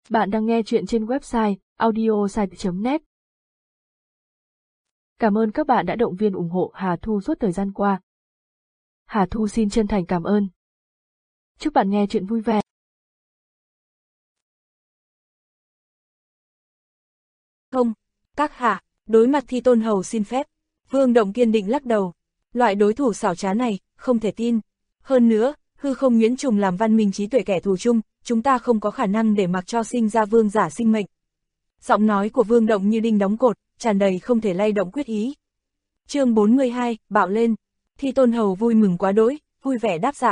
Bạn đang nghe chuyện trên website audiosite.net. Cảm ơn các bạn đã động viên ủng hộ Hà Thu suốt thời gian qua. Hà Thu xin chân thành cảm ơn. Chúc bạn nghe chuyện vui vẻ. Không, các hạ, đối mặt Thi Tôn Hầu xin phép. Vương Động kiên định lắc đầu. Loại đối thủ xảo trá này, không thể tin. Hơn nữa, hư không Nguyễn Trùng làm văn minh trí tuệ kẻ thù chung, chúng ta không có khả năng để mặc cho sinh ra vương giả sinh mệnh. Giọng nói của Vương Động như đinh đóng cột, tràn đầy không thể lay động quyết ý. Chương 42, bạo lên. Thi Tôn Hầu vui mừng quá đỗi, vui vẻ đáp dạ.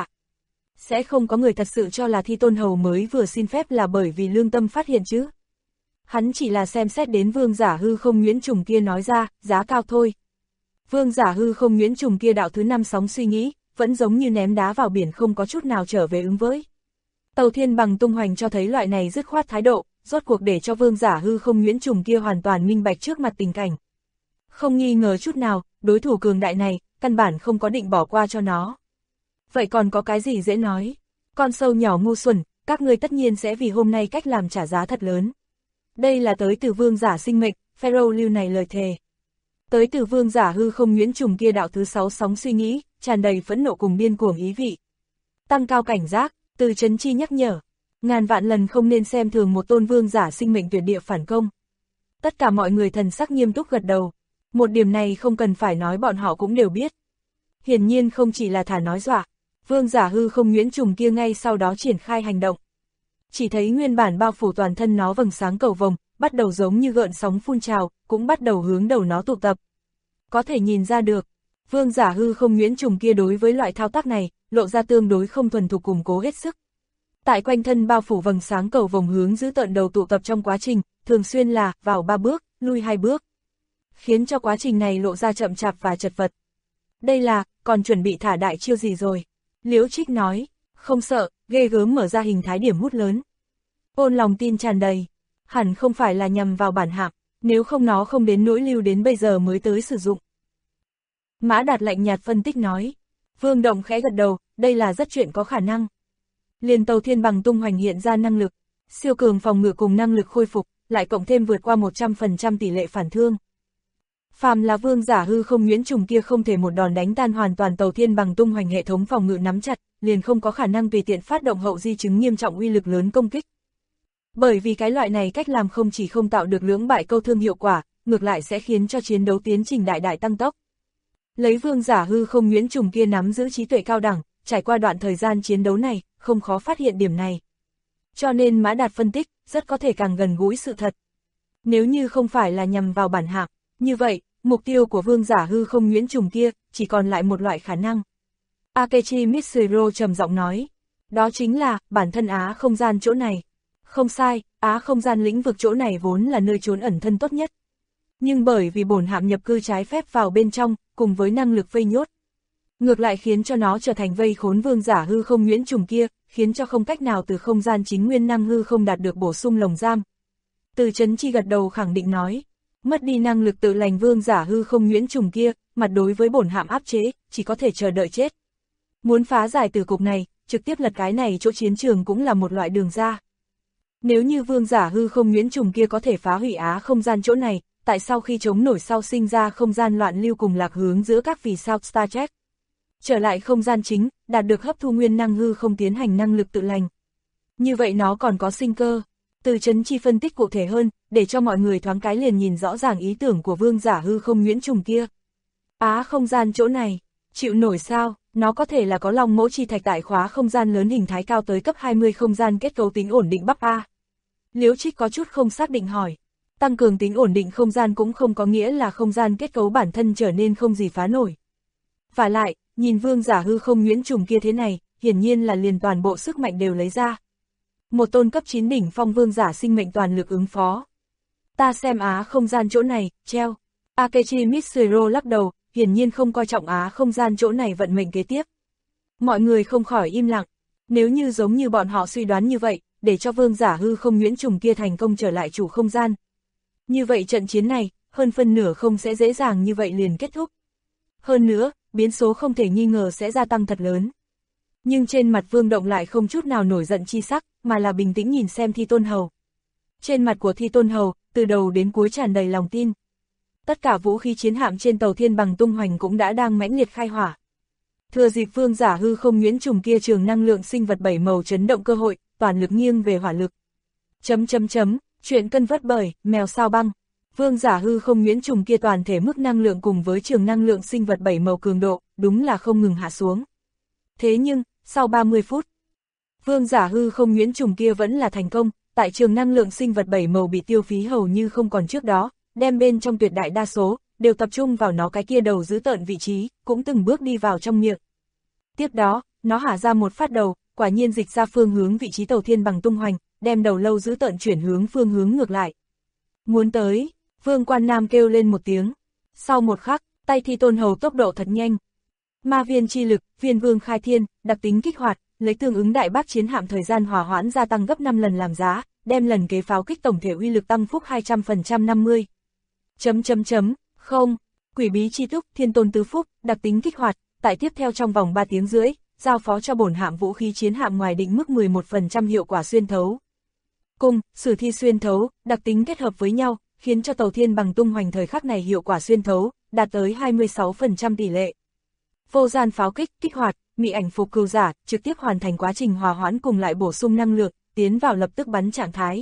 Sẽ không có người thật sự cho là Thi Tôn Hầu mới vừa xin phép là bởi vì lương tâm phát hiện chứ. Hắn chỉ là xem xét đến vương giả hư không Nguyễn Trùng kia nói ra, giá cao thôi. Vương giả hư không Nguyễn Trùng kia đạo thứ 5 sóng suy nghĩ, vẫn giống như ném đá vào biển không có chút nào trở về ứng với. Tàu Thiên Bằng tung hoành cho thấy loại này dứt khoát thái độ, rốt cuộc để cho vương giả hư không Nguyễn Trùng kia hoàn toàn minh bạch trước mặt tình cảnh. Không nghi ngờ chút nào, đối thủ cường đại này, căn bản không có định bỏ qua cho nó. Vậy còn có cái gì dễ nói? Con sâu nhỏ ngu xuẩn, các ngươi tất nhiên sẽ vì hôm nay cách làm trả giá thật lớn. Đây là tới từ vương giả sinh mệnh, Pharaoh lưu này lời thề. Tới từ vương giả hư không Nguyễn Trùng kia đạo thứ 6 sóng suy nghĩ, tràn đầy phẫn nộ cùng điên cuồng ý vị. Tăng cao cảnh giác, từ Trấn Chi nhắc nhở, ngàn vạn lần không nên xem thường một tôn vương giả sinh mệnh tuyệt địa phản công. Tất cả mọi người thần sắc nghiêm túc gật đầu, một điểm này không cần phải nói bọn họ cũng đều biết. Hiển nhiên không chỉ là thả nói dọa, vương giả hư không Nguyễn Trùng kia ngay sau đó triển khai hành động. Chỉ thấy nguyên bản bao phủ toàn thân nó vầng sáng cầu vồng, bắt đầu giống như gợn sóng phun trào, cũng bắt đầu hướng đầu nó tụ tập. Có thể nhìn ra được, vương giả hư không Nguyễn Trùng kia đối với loại thao tác này, lộ ra tương đối không thuần thục củng cố hết sức. Tại quanh thân bao phủ vầng sáng cầu vồng hướng giữ tận đầu tụ tập trong quá trình, thường xuyên là vào 3 bước, lui 2 bước. Khiến cho quá trình này lộ ra chậm chạp và chật vật. Đây là, còn chuẩn bị thả đại chiêu gì rồi? Liễu Trích nói, không sợ, ghê gớm mở ra hình thái điểm hút lớn. Ôn lòng tin tràn đầy, hẳn không phải là nhằm vào bản hạm, nếu không nó không đến nỗi lưu đến bây giờ mới tới sử dụng. Mã Đạt lạnh nhạt phân tích nói, Vương Động khẽ gật đầu, đây là rất chuyện có khả năng. Liền Tàu Thiên Bằng tung hoành hiện ra năng lực, siêu cường phòng ngự cùng năng lực khôi phục, lại cộng thêm vượt qua 100% tỷ lệ phản thương. Phàm là vương giả hư không Nguyễn Trùng kia không thể một đòn đánh tan hoàn toàn Tàu Thiên Bằng tung hoành hệ thống phòng ngự nắm chặt, liền không có khả năng tùy tiện phát động hậu di chứng nghiêm trọng uy lực lớn công kích. Bởi vì cái loại này cách làm không chỉ không tạo được lưỡng bại câu thương hiệu quả, ngược lại sẽ khiến cho chiến đấu tiến trình đại đại tăng tốc. Lấy vương giả hư không Nguyễn Trùng kia nắm giữ trí tuệ cao đẳng, trải qua đoạn thời gian chiến đấu này, không khó phát hiện điểm này. Cho nên Mã Đạt phân tích, rất có thể càng gần gũi sự thật. Nếu như không phải là nhằm vào bản hạm, như vậy, mục tiêu của vương giả hư không Nguyễn Trùng kia, chỉ còn lại một loại khả năng. Akechi Mitsuro trầm giọng nói, đó chính là, bản thân Á không gian chỗ này. Không sai, Á không gian lĩnh vực chỗ này vốn là nơi trốn ẩn thân tốt nhất. Nhưng bởi vì bổn hạm nhập cư trái phép vào bên trong, cùng với năng lực vây nhốt, ngược lại khiến cho nó trở thành vây khốn vương giả hư không Nguyễn Trùng kia, khiến cho không cách nào từ không gian chính nguyên năng hư không đạt được bổ sung lồng giam. Từ Trấn Chi gật đầu khẳng định nói, mất đi năng lực tự lành vương giả hư không Nguyễn Trùng kia, mặt đối với bổn hạm áp chế, chỉ có thể chờ đợi chết. Muốn phá giải từ cục này, trực tiếp lật cái này chỗ chiến trường cũng là một loại đường ra. Nếu như vương giả hư không Nguyễn Trùng kia có thể phá hủy Á không gian chỗ này, tại sao khi chống nổi sau sinh ra không gian loạn lưu cùng lạc hướng giữa các vì sao Star Trek? Trở lại không gian chính, đạt được hấp thu nguyên năng hư không tiến hành năng lực tự lành. Như vậy nó còn có sinh cơ. Từ Trấn Chi phân tích cụ thể hơn, để cho mọi người thoáng cái liền nhìn rõ ràng ý tưởng của vương giả hư không Nguyễn Trùng kia. Á không gian chỗ này, chịu nổi sao? Nó có thể là có long mẫu chi thạch tại khóa không gian lớn hình thái cao tới cấp 20 không gian kết cấu tính ổn định bắp A. Liễu Trích có chút không xác định hỏi. Tăng cường tính ổn định không gian cũng không có nghĩa là không gian kết cấu bản thân trở nên không gì phá nổi. Và lại, nhìn vương giả hư không Nguyễn Trùng kia thế này, hiển nhiên là liền toàn bộ sức mạnh đều lấy ra. Một tôn cấp 9 đỉnh phong vương giả sinh mệnh toàn lực ứng phó. Ta xem Á không gian chỗ này, treo. Akechi Mitsuro lắc đầu, hiển nhiên không coi trọng Á không gian chỗ này vận mệnh kế tiếp. Mọi người không khỏi im lặng, nếu như giống như bọn họ suy đoán như vậy, để cho vương giả hư không Nguyễn Trùng kia thành công trở lại chủ không gian. Như vậy trận chiến này, hơn phân nửa không sẽ dễ dàng như vậy liền kết thúc. Hơn nữa, biến số không thể nghi ngờ sẽ gia tăng thật lớn. Nhưng trên mặt Vương Động lại không chút nào nổi giận chi sắc, mà là bình tĩnh nhìn xem Thi Tôn Hầu. Trên mặt của Thi Tôn Hầu, từ đầu đến cuối tràn đầy lòng tin. Tất cả vũ khí chiến hạm trên tàu Thiên Bằng tung hoành cũng đã đang mãnh liệt khai hỏa. Thừa dịp vương giả hư không nhuyễn trùng kia trường năng lượng sinh vật 7 màu chấn động cơ hội, toàn lực nghiêng về hỏa lực. Chuyện cân vất bởi, mèo sao băng. Vương giả hư không nhuyễn trùng kia toàn thể mức năng lượng cùng với trường năng lượng sinh vật 7 màu cường độ, đúng là không ngừng hạ xuống. Thế nhưng, sau 30 phút, vương giả hư không nhuyễn trùng kia vẫn là thành công, tại trường năng lượng sinh vật 7 màu bị tiêu phí hầu như không còn trước đó, đem bên trong tuyệt đại đa số, đều tập trung vào nó cái kia đầu giữ tợn vị trí, cũng từng bước đi vào trong miệng. Tiếp đó, nó hả ra một phát đầu, quả nhiên dịch ra phương hướng vị trí tàu Thiên Bằng tung hoành, đem đầu lâu giữ tợn chuyển hướng phương hướng ngược lại. Muốn tới, Vương Quan Nam kêu lên một tiếng. Sau một khắc, tay Thi Tôn Hầu tốc độ thật nhanh. Ma viên chi lực, viên vương khai thiên, đặc tính kích hoạt, lấy tương ứng đại bác chiến hạm thời gian hòa hoãn gia tăng gấp 5 lần làm giá, đem lần kế pháo kích tổng thể uy lực tăng phúc 200% 50. Không, quỷ bí chi túc, thiên tôn tứ phúc, đặc tính kích hoạt, tại tiếp theo trong vòng 3 tiếng rưỡi, giao phó cho bổn hạm vũ khí chiến hạm ngoài định mức 11% hiệu quả xuyên thấu. Cùng, sử thi xuyên thấu, đặc tính kết hợp với nhau, khiến cho tàu Thiên Bằng tung hoành thời khắc này hiệu quả xuyên thấu, đạt tới 26% tỷ lệ. Vô gian pháo kích, kích hoạt, mị ảnh phục cừu giả, trực tiếp hoàn thành quá trình hòa hoãn cùng lại bổ sung năng lượng, tiến vào lập tức bắn trạng thái.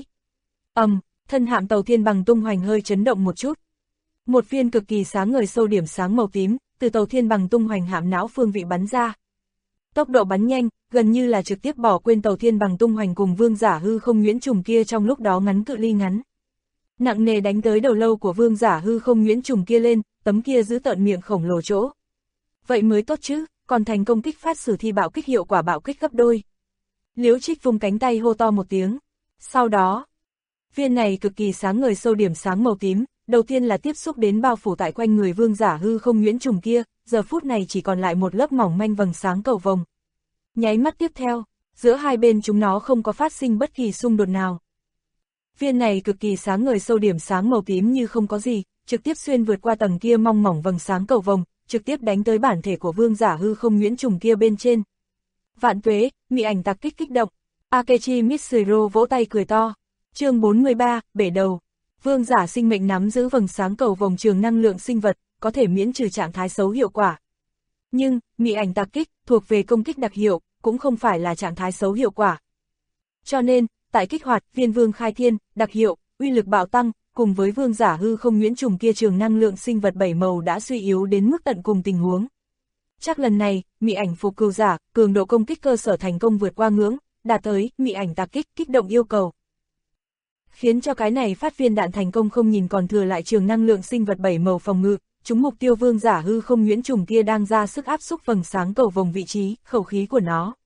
Thân hạm tàu Thiên Bằng tung hoành hơi chấn động một chút. Một viên cực kỳ sáng ngời sâu điểm sáng màu tím, từ tàu Thiên Bằng tung hoành hạm não phương vị bắn ra. Tốc độ bắn nhanh, gần như là trực tiếp bỏ quên tàu Thiên Bằng tung hoành cùng vương giả hư không nhuyễn trùng kia trong lúc đó ngắn cự ly ngắn. Nặng nề đánh tới đầu lâu của vương giả hư không nhuyễn trùng kia lên, tấm kia giữ tợn miệng khổng lồ chỗ. Vậy mới tốt chứ, còn thành công kích phát sử thi bạo kích hiệu quả bạo kích gấp đôi. Liễu Trích vung cánh tay hô to một tiếng. Sau đó, viên này cực kỳ sáng ngời sâu điểm sáng màu tím, đầu tiên là tiếp xúc đến bao phủ tại quanh người vương giả hư không nhuyễn trùng kia, giờ phút này chỉ còn lại một lớp mỏng manh vầng sáng cầu vồng. Nháy mắt tiếp theo, giữa hai bên chúng nó không có phát sinh bất kỳ xung đột nào. Viên này cực kỳ sáng ngời sâu điểm sáng màu tím như không có gì, trực tiếp xuyên vượt qua tầng kia mong mỏng vầng sáng cầu vồng, trực tiếp đánh tới bản thể của vương giả hư không nhuyễn trùng kia bên trên. Vạn tuế, mị ảnh tạc kích kích động. Akechi Mitsuro vỗ tay cười to. Chương 43, bể đầu. Vương giả sinh mệnh nắm giữ vầng sáng cầu vồng trường năng lượng sinh vật, có thể miễn trừ trạng thái xấu hiệu quả. Nhưng, mị ảnh tạc kích, thuộc về công kích đặc hiệu, cũng không phải là trạng thái xấu hiệu quả. Cho nên, tại kích hoạt viên vương khai thiên, đặc hiệu, uy lực bạo tăng, cùng với vương giả hư không nhuyễn trùng kia trường năng lượng sinh vật 7 màu đã suy yếu đến mức tận cùng tình huống. Chắc lần này, mị ảnh phục cừu giả, cường độ công kích cơ sở thành công vượt qua ngưỡng, đạt tới mị ảnh tạc kích kích động yêu cầu. Khiến cho cái này phát viên đạn thành công không nhìn còn thừa lại trường năng lượng sinh vật 7 màu phòng ngự, chúng mục tiêu vương giả hư không nhuyễn trùng kia đang ra sức áp xúc vầng sáng cầu vồng vị trí, khẩu khí của nó.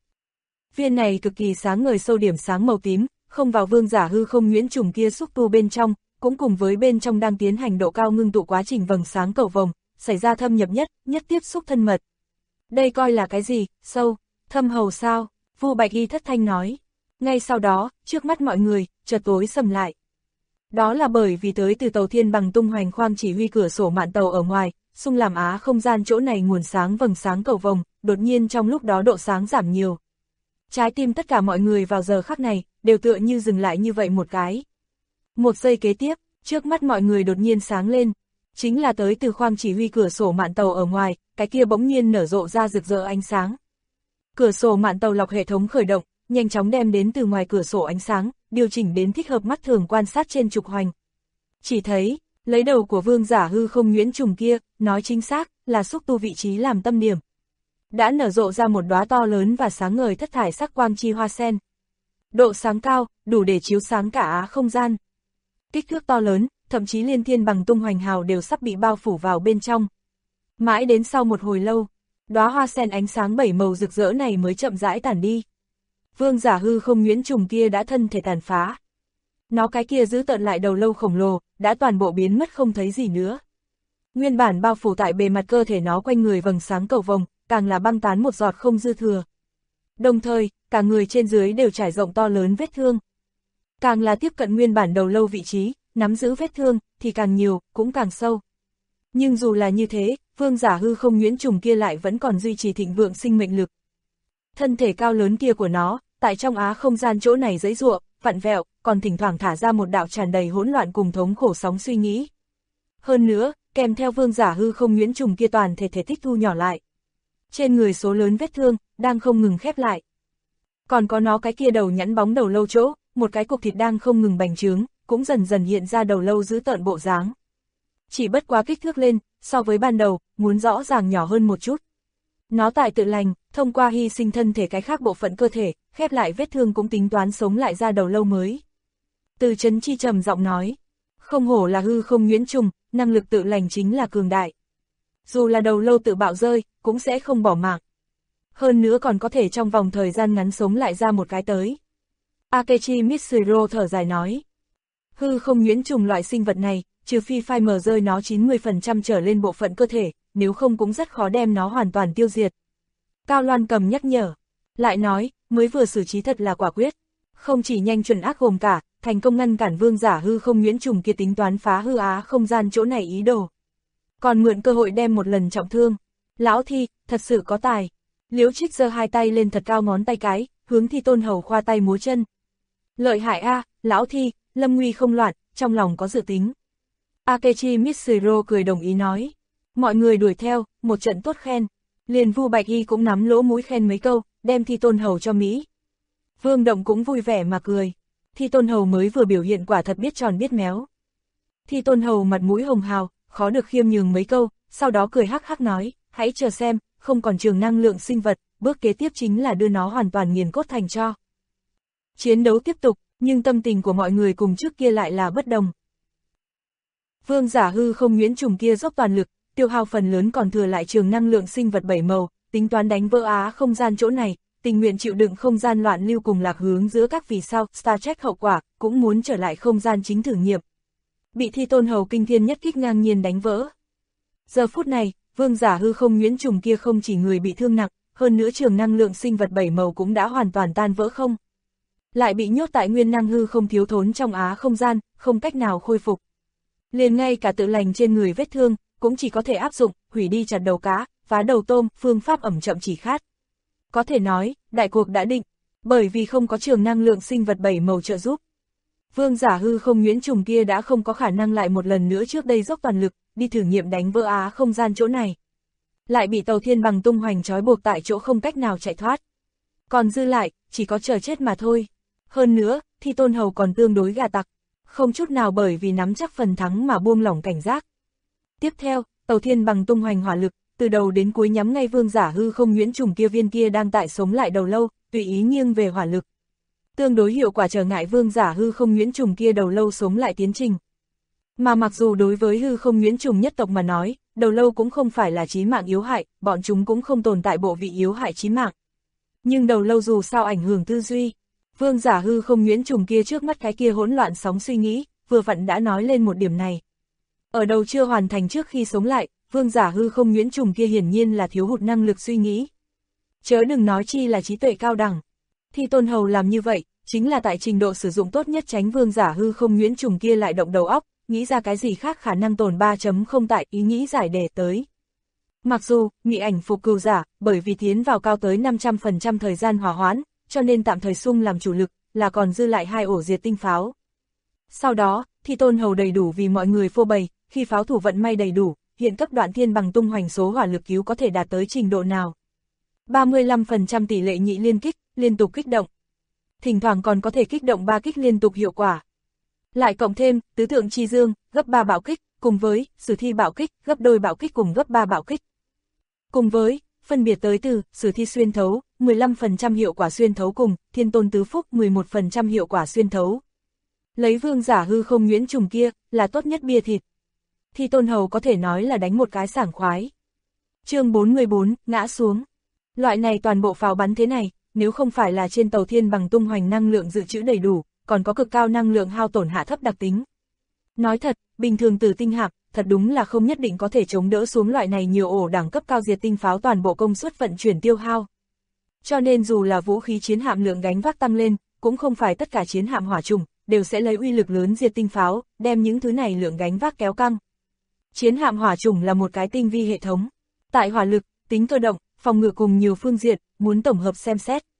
Viên này cực kỳ sáng ngời sâu điểm sáng màu tím, không vào vương giả hư không nhuyễn trùng kia xúc tu bên trong, cũng cùng với bên trong đang tiến hành độ cao ngưng tụ quá trình vầng sáng cầu vồng, xảy ra thâm nhập nhất tiếp xúc thân mật. Đây coi là cái gì, sâu, thâm hầu sao, Vu Bạch Y thất thanh nói. Ngay sau đó, trước mắt mọi người, chợt tối sầm lại. Đó là bởi vì tới từ tàu Thiên Bằng tung hoành khoang chỉ huy cửa sổ mạn tàu ở ngoài, xung làm á không gian chỗ này nguồn sáng vầng sáng cầu vồng, đột nhiên trong lúc đó độ sáng giảm nhiều. Trái tim tất cả mọi người vào giờ khắc này, đều tựa như dừng lại như vậy một cái. Một giây kế tiếp, trước mắt mọi người đột nhiên sáng lên, chính là tới từ khoang chỉ huy cửa sổ mạn tàu ở ngoài, cái kia bỗng nhiên nở rộ ra rực rỡ ánh sáng. Cửa sổ mạn tàu lọc hệ thống khởi động, nhanh chóng đem đến từ ngoài cửa sổ ánh sáng, điều chỉnh đến thích hợp mắt thường quan sát trên trục hoành. Chỉ thấy, lấy đầu của vương giả hư không nhuyễn trùng kia, nói chính xác, là xúc tu vị trí làm tâm điểm. Đã nở rộ ra một đóa to lớn và sáng ngời thất thải sắc quang chi hoa sen. Độ sáng cao, đủ để chiếu sáng cả á không gian. Kích thước to lớn, thậm chí liên Thiên Bằng tung hoành hào đều sắp bị bao phủ vào bên trong. Mãi đến sau một hồi lâu, đóa hoa sen ánh sáng 7 màu rực rỡ này mới chậm rãi tản đi. Vương giả hư không nhuyễn trùng kia đã thân thể tàn phá. Nó cái kia giữ tợn lại đầu lâu khổng lồ, đã toàn bộ biến mất không thấy gì nữa. Nguyên bản bao phủ tại bề mặt cơ thể nó quanh người vầng sáng cầu vồng, càng là băng tán một giọt không dư thừa. Đồng thời, cả người trên dưới đều trải rộng to lớn vết thương. Càng là tiếp cận nguyên bản đầu lâu vị trí, nắm giữ vết thương, thì càng nhiều, cũng càng sâu. Nhưng dù là như thế, vương giả hư không nhuyễn trùng kia lại vẫn còn duy trì thịnh vượng sinh mệnh lực. Thân thể cao lớn kia của nó, tại trong á không gian chỗ này giãy giụa, vặn vẹo, còn thỉnh thoảng thả ra một đạo tràn đầy hỗn loạn cùng thống khổ sóng suy nghĩ. Hơn nữa, kèm theo vương giả hư không nhuyễn trùng kia toàn thể thể tích thu nhỏ lại. Trên người số lớn vết thương, đang không ngừng khép lại. Còn có nó cái kia đầu nhẵn bóng đầu lâu chỗ, một cái cục thịt đang không ngừng bành trướng, cũng dần dần hiện ra đầu lâu dữ tợn bộ dáng. Chỉ bất quá kích thước lên, so với ban đầu, muốn rõ ràng nhỏ hơn một chút. Nó tại tự lành, thông qua hy sinh thân thể cái khác bộ phận cơ thể, khép lại vết thương cũng tính toán sống lại ra đầu lâu mới. Từ Chấn Chi trầm giọng nói, không hổ là hư không nhuyễn trùng, năng lực tự lành chính là cường đại. Dù là đầu lâu tự bạo rơi, cũng sẽ không bỏ mạng. Hơn nữa còn có thể trong vòng thời gian ngắn sống lại ra một cái tới. Akechi Mitsuro thở dài nói, hư không nhuyễn trùng loại sinh vật này, trừ phi phai mờ rơi nó 90% trở lên bộ phận cơ thể, nếu không cũng rất khó đem nó hoàn toàn tiêu diệt. Cao Loan Cầm nhắc nhở, lại nói, mới vừa xử trí thật là quả quyết, không chỉ nhanh chuẩn ác gồm cả, thành công ngăn cản vương giả hư không nhuyễn trùng kia tính toán phá hư á không gian chỗ này ý đồ. Còn mượn cơ hội đem một lần trọng thương, lão Thi, thật sự có tài. Liễu Trích giơ hai tay lên thật cao ngón tay cái, hướng Thi Tôn Hầu khoa tay múa chân. Lợi hại a, lão Thi, lâm nguy không loạn, trong lòng có dự tính. Akechi Mitsuro cười đồng ý nói. Mọi người đuổi theo, một trận tốt khen. Liền Vu Bạch Y cũng nắm lỗ mũi khen mấy câu, đem Thi Tôn Hầu cho Mỹ. Vương Động cũng vui vẻ mà cười. Thi Tôn Hầu mới vừa biểu hiện quả thật biết tròn biết méo. Thi Tôn Hầu mặt mũi hồng hào, khó được khiêm nhường mấy câu, sau đó cười hắc hắc nói, hãy chờ xem, không còn trường năng lượng sinh vật, bước kế tiếp chính là đưa nó hoàn toàn nghiền cốt thành tro. Chiến đấu tiếp tục, nhưng tâm tình của mọi người cùng trước kia lại là bất đồng. Vương giả hư không nhuyễn trùng kia dốc toàn lực, tiêu hao phần lớn còn thừa lại trường năng lượng sinh vật 7 màu, tính toán đánh vỡ á không gian chỗ này, tình nguyện chịu đựng không gian loạn lưu cùng lạc hướng giữa các vì sao, Star Trek hậu quả, cũng muốn trở lại không gian chính thử nghiệm. Bị Thi Tôn Hầu kinh thiên nhất kích ngang nhiên đánh vỡ. Giờ phút này, vương giả hư không nhuyễn trùng kia không chỉ người bị thương nặng, hơn nữa trường năng lượng sinh vật 7 màu cũng đã hoàn toàn tan vỡ không. Lại bị nhốt tại nguyên năng hư không thiếu thốn trong á không gian, không cách nào khôi phục. Liền ngay cả tự lành trên người vết thương, cũng chỉ có thể áp dụng, hủy đi chặt đầu cá, phá đầu tôm, phương pháp ẩm chậm chỉ khát. Có thể nói, đại cuộc đã định, bởi vì không có trường năng lượng sinh vật 7 màu trợ giúp. Vương giả hư không nhuyễn trùng kia đã không có khả năng lại một lần nữa trước đây dốc toàn lực, đi thử nghiệm đánh vỡ á không gian chỗ này. Lại bị Tàu Thiên Bằng tung hoành trói buộc tại chỗ không cách nào chạy thoát. Còn dư lại, chỉ có chờ chết mà thôi. Hơn nữa, Thi Tôn Hầu còn tương đối gà tặc, không chút nào bởi vì nắm chắc phần thắng mà buông lỏng cảnh giác. Tiếp theo, Tàu Thiên Bằng tung hoành hỏa lực, từ đầu đến cuối nhắm ngay vương giả hư không nhuyễn trùng kia viên kia đang tại sống lại đầu lâu, tùy ý nghiêng về hỏa lực. Tương đối hiệu quả trở ngại vương giả hư không nhuyễn trùng kia đầu lâu sống lại tiến trình. Mà mặc dù đối với hư không nhuyễn trùng nhất tộc mà nói, đầu lâu cũng không phải là chí mạng yếu hại, bọn chúng cũng không tồn tại bộ vị yếu hại chí mạng. Nhưng đầu lâu dù sao ảnh hưởng tư duy, vương giả hư không nhuyễn trùng kia trước mắt cái kia hỗn loạn sóng suy nghĩ, vừa vặn đã nói lên một điểm này. Ở đầu chưa hoàn thành trước khi sống lại, vương giả hư không nhuyễn trùng kia hiển nhiên là thiếu hụt năng lực suy nghĩ. Chớ đừng nói chi là trí tuệ cao đẳng. Thi Tôn Hầu làm như vậy, chính là tại trình độ sử dụng tốt nhất tránh vương giả hư không nhuyễn trùng kia lại động đầu óc, nghĩ ra cái gì khác khả năng tồn 3.0 tại ý nghĩ giải đề tới. Mặc dù, Mị Ảnh Phục Cừu giả, bởi vì tiến vào cao tới 500% thời gian hòa hoãn, cho nên tạm thời sung làm chủ lực, là còn dư lại 2 ổ diệt tinh pháo. Sau đó, Thi Tôn Hầu đầy đủ vì mọi người phô bày, khi pháo thủ vận may đầy đủ, hiện cấp đoạn thiên bằng tung hoành số hỏa lực cứu có thể đạt tới trình độ nào. 35% tỷ lệ nhị liên kích, liên tục kích động. Thỉnh thoảng còn có thể kích động 3 kích liên tục hiệu quả. Lại cộng thêm, tứ tượng chi dương, gấp 3 bạo kích, cùng với, sử thi bạo kích, gấp đôi bạo kích cùng gấp 3 bạo kích. Cùng với, phân biệt tới từ, sử thi xuyên thấu, 15% hiệu quả xuyên thấu cùng, thiên tôn tứ phúc 11% hiệu quả xuyên thấu. Lấy vương giả hư không nhuyễn trùng kia, là tốt nhất bia thịt. Thi Tôn Hầu có thể nói là đánh một cái sảng khoái. Chương 44, ngã xuống. Loại này toàn bộ pháo bắn thế này, nếu không phải là trên Tàu Thiên Bằng tung hoành năng lượng dự trữ đầy đủ, còn có cực cao năng lượng hao tổn hạ thấp đặc tính. Nói thật, bình thường tử tinh hạm, thật đúng là không nhất định có thể chống đỡ xuống loại này nhiều ổ đẳng cấp cao diệt tinh pháo toàn bộ công suất vận chuyển tiêu hao. Cho nên dù là vũ khí chiến hạm lượng gánh vác tăng lên, cũng không phải tất cả chiến hạm hỏa trùng đều sẽ lấy uy lực lớn diệt tinh pháo, đem những thứ này lượng gánh vác kéo căng. Chiến hạm hỏa trùng là một cái tinh vi hệ thống. Tại hỏa lực, tính cơ động, phòng ngự cùng nhiều phương diện, muốn tổng hợp xem xét.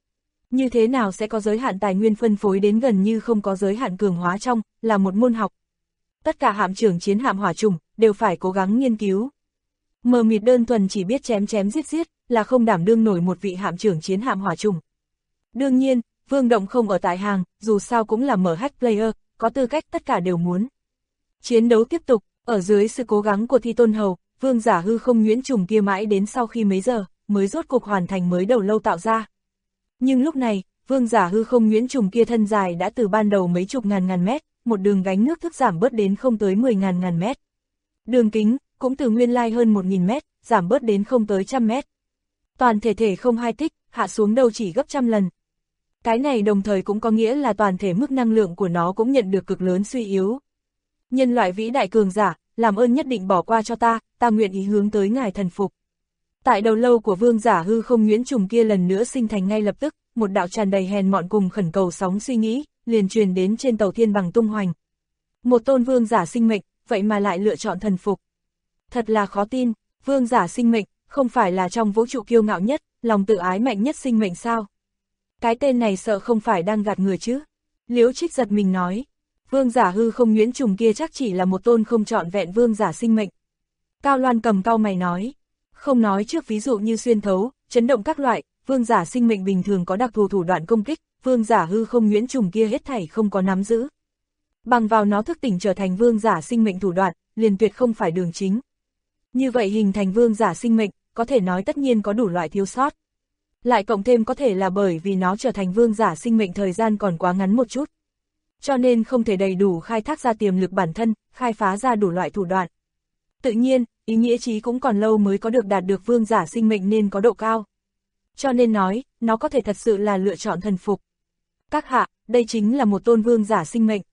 Như thế nào sẽ có giới hạn tài nguyên phân phối đến gần như không có giới hạn cường hóa trong, là một môn học. Tất cả hạm trưởng chiến hạm hỏa trùng, đều phải cố gắng nghiên cứu. Mờ mịt đơn thuần chỉ biết chém chém giết giết, là không đảm đương nổi một vị hạm trưởng chiến hạm hỏa trùng. Đương nhiên, Vương Động không ở tại hàng, dù sao cũng là MH player, có tư cách tất cả đều muốn. Chiến đấu tiếp tục, ở dưới sự cố gắng của Thi Tôn Hầu, Vương Giả Hư Không nhuyễn trùng kia mãi đến sau khi mấy giờ, mới rốt cục hoàn thành mới đầu lâu tạo ra. Nhưng lúc này, Vương Giả Hư Không nhuyễn trùng kia thân dài đã từ ban đầu mấy chục ngàn mét, một đường gánh nước thức giảm bớt đến không tới 10.000 mét. Đường kính, cũng từ nguyên lai hơn 1.000 mét, giảm bớt đến không tới 100 mét. Toàn thể không hai tích, hạ xuống đâu chỉ gấp 100 lần. Cái này đồng thời cũng có nghĩa là toàn thể mức năng lượng của nó cũng nhận được cực lớn suy yếu. Nhân loại vĩ đại cường giả, làm ơn nhất định bỏ qua cho ta nguyện ý hướng tới ngài thần phục. Tại đầu lâu của Vương Giả Hư Không nhuyễn trùng kia lần nữa sinh thành ngay lập tức, một đạo tràn đầy hèn mọn cùng khẩn cầu sóng suy nghĩ, liền truyền đến trên tàu thiên bằng tung hoành. Một tôn vương giả sinh mệnh, vậy mà lại lựa chọn thần phục. Thật là khó tin, vương giả sinh mệnh, không phải là trong vũ trụ kiêu ngạo nhất, lòng tự ái mạnh nhất sinh mệnh sao? Cái tên này sợ không phải đang gạt người chứ? Liễu Trích giật mình nói, Vương Giả Hư Không nhuyễn trùng kia chắc chỉ là một tôn không trọn vẹn vương giả sinh mệnh. Cao Loan cầm cau mày nói, không nói trước ví dụ như xuyên thấu, chấn động các loại, vương giả sinh mệnh bình thường có đặc thù thủ đoạn công kích, Vương Giả Hư Không nhuyễn trùng kia hết thảy không có nắm giữ. Bằng vào nó thức tỉnh trở thành vương giả sinh mệnh thủ đoạn, liền tuyệt không phải đường chính. Như vậy hình thành vương giả sinh mệnh, có thể nói tất nhiên có đủ loại thiếu sót. Lại cộng thêm có thể là bởi vì nó trở thành vương giả sinh mệnh thời gian còn quá ngắn một chút. Cho nên không thể đầy đủ khai thác ra tiềm lực bản thân, khai phá ra đủ loại thủ đoạn. Tự nhiên, ý nghĩa chí cũng còn lâu mới có được đạt được vương giả sinh mệnh nên có độ cao. Cho nên nói, nó có thể thật sự là lựa chọn thần phục. Các hạ, đây chính là một tôn vương giả sinh mệnh.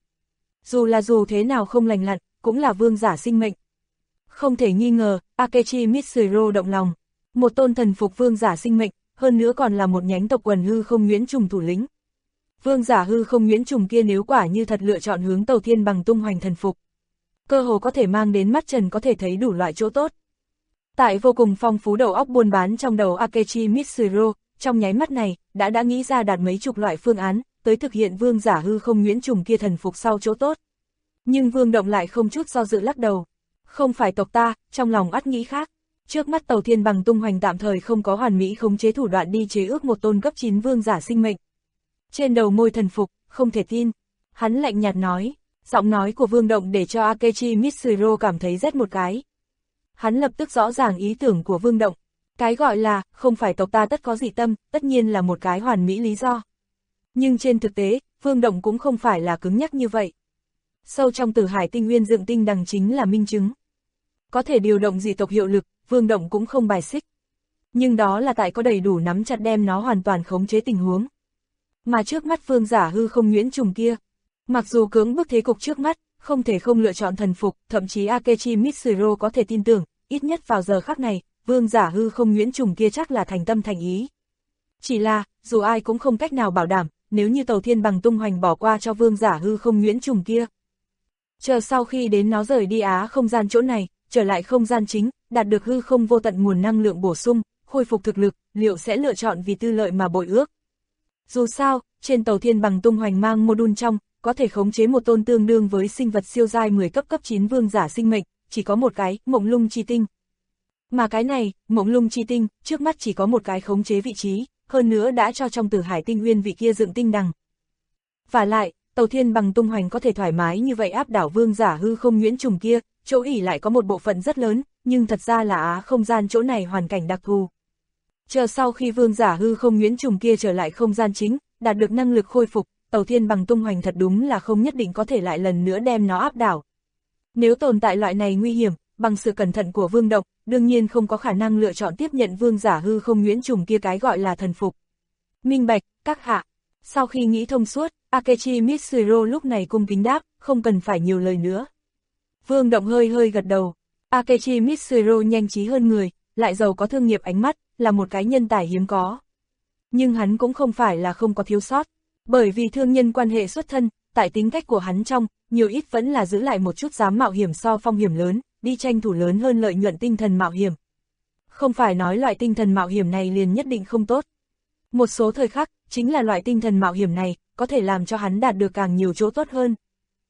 Dù thế nào không lành lặn, cũng là vương giả sinh mệnh. Không thể nghi ngờ, Akechi Mitsuro động lòng. Một tôn thần phục vương giả sinh mệnh, hơn nữa còn là một nhánh tộc quần hư không nhuyễn trùng thủ lĩnh. Vương giả hư không nhuyễn trùng kia nếu quả như thật lựa chọn hướng tàu thiên bằng tung hoành thần phục, cơ hồ có thể mang đến mắt trần có thể thấy đủ loại chỗ tốt. Tại vô cùng phong phú đầu óc buôn bán trong đầu Akechi Mitsuro, trong nháy mắt này, đã nghĩ ra đạt mấy chục loại phương án, tới thực hiện vương giả hư không nhuyễn trùng kia thần phục sau chỗ tốt. Nhưng Vương Động lại không chút do dự lắc đầu. Không phải tộc ta, trong lòng ắt nghĩ khác. Trước mắt tàu thiên bằng tung hoành tạm thời không có hoàn mỹ khống chế thủ đoạn đi chế ước một tôn cấp 9 vương giả sinh mệnh. Trên đầu môi thần phục, không thể tin. Hắn lạnh nhạt nói, giọng nói của Vương Động để cho Akechi Mitsuro cảm thấy rét một cái. Hắn lập tức rõ ràng ý tưởng của Vương Động. Cái gọi là, không phải tộc ta tất có dị tâm, tất nhiên là một cái hoàn mỹ lý do. Nhưng trên thực tế, Vương Động cũng không phải là cứng nhắc như vậy. Sâu trong Tử Hải Tinh Nguyên dựng tinh đằng chính là minh chứng. Có thể điều động dị tộc hiệu lực, Vương Động cũng không bài xích. Nhưng đó là tại có đầy đủ nắm chặt đem nó hoàn toàn khống chế tình huống. Mà trước mắt vương giả hư không nhuyễn trùng kia, mặc dù cưỡng bức thế cục trước mắt, không thể không lựa chọn thần phục, thậm chí Akechi Mitsuro có thể tin tưởng, ít nhất vào giờ khắc này, vương giả hư không nhuyễn trùng kia chắc là thành tâm thành ý. Chỉ là, dù ai cũng không cách nào bảo đảm, nếu như tàu thiên bằng tung hoành bỏ qua cho vương giả hư không nhuyễn trùng kia. Chờ sau khi đến nó rời đi Á không gian chỗ này, trở lại không gian chính, đạt được hư không vô tận nguồn năng lượng bổ sung, khôi phục thực lực, liệu sẽ lựa chọn vì tư lợi mà bội ước. Dù sao, trên tàu thiên bằng tung hoành mang module trong, có thể khống chế một tôn tương đương với sinh vật siêu giai 10 cấp 9 vương giả sinh mệnh, chỉ có một cái, mộng lung chi tinh. Mà cái này, mộng lung chi tinh, trước mắt chỉ có một cái khống chế vị trí, hơn nữa đã cho trong Tử Hải Tinh Nguyên vị kia dựng tinh đằng. Và lại, tàu thiên bằng tung hoành có thể thoải mái như vậy áp đảo vương giả hư không nhuyễn trùng kia, chỗ ỉ lại có một bộ phận rất lớn, nhưng thật ra là Á không gian chỗ này hoàn cảnh đặc thù. Chờ sau khi vương giả hư không nhuyễn trùng kia trở lại không gian chính, đạt được năng lực khôi phục, tàu thiên bằng tung hoành thật đúng là không nhất định có thể lại lần nữa đem nó áp đảo. Nếu tồn tại loại này nguy hiểm, bằng sự cẩn thận của Vương Động, đương nhiên không có khả năng lựa chọn tiếp nhận vương giả hư không nhuyễn trùng kia cái gọi là thần phục. Minh bạch, các hạ. Sau khi nghĩ thông suốt, Akechi Mitsuro lúc này cung kính đáp, không cần phải nhiều lời nữa. Vương Động hơi gật đầu. Akechi Mitsuro nhanh trí hơn người, lại giàu có thương nghiệp ánh mắt, là một cái nhân tài hiếm có. Nhưng hắn cũng không phải là không có thiếu sót, bởi vì thương nhân quan hệ xuất thân, tại tính cách của hắn trong, nhiều ít vẫn là giữ lại một chút dám mạo hiểm so phong hiểm lớn, đi tranh thủ lớn hơn lợi nhuận tinh thần mạo hiểm. Không phải nói loại tinh thần mạo hiểm này liền nhất định không tốt. Một số thời khắc, chính là loại tinh thần mạo hiểm này, có thể làm cho hắn đạt được càng nhiều chỗ tốt hơn.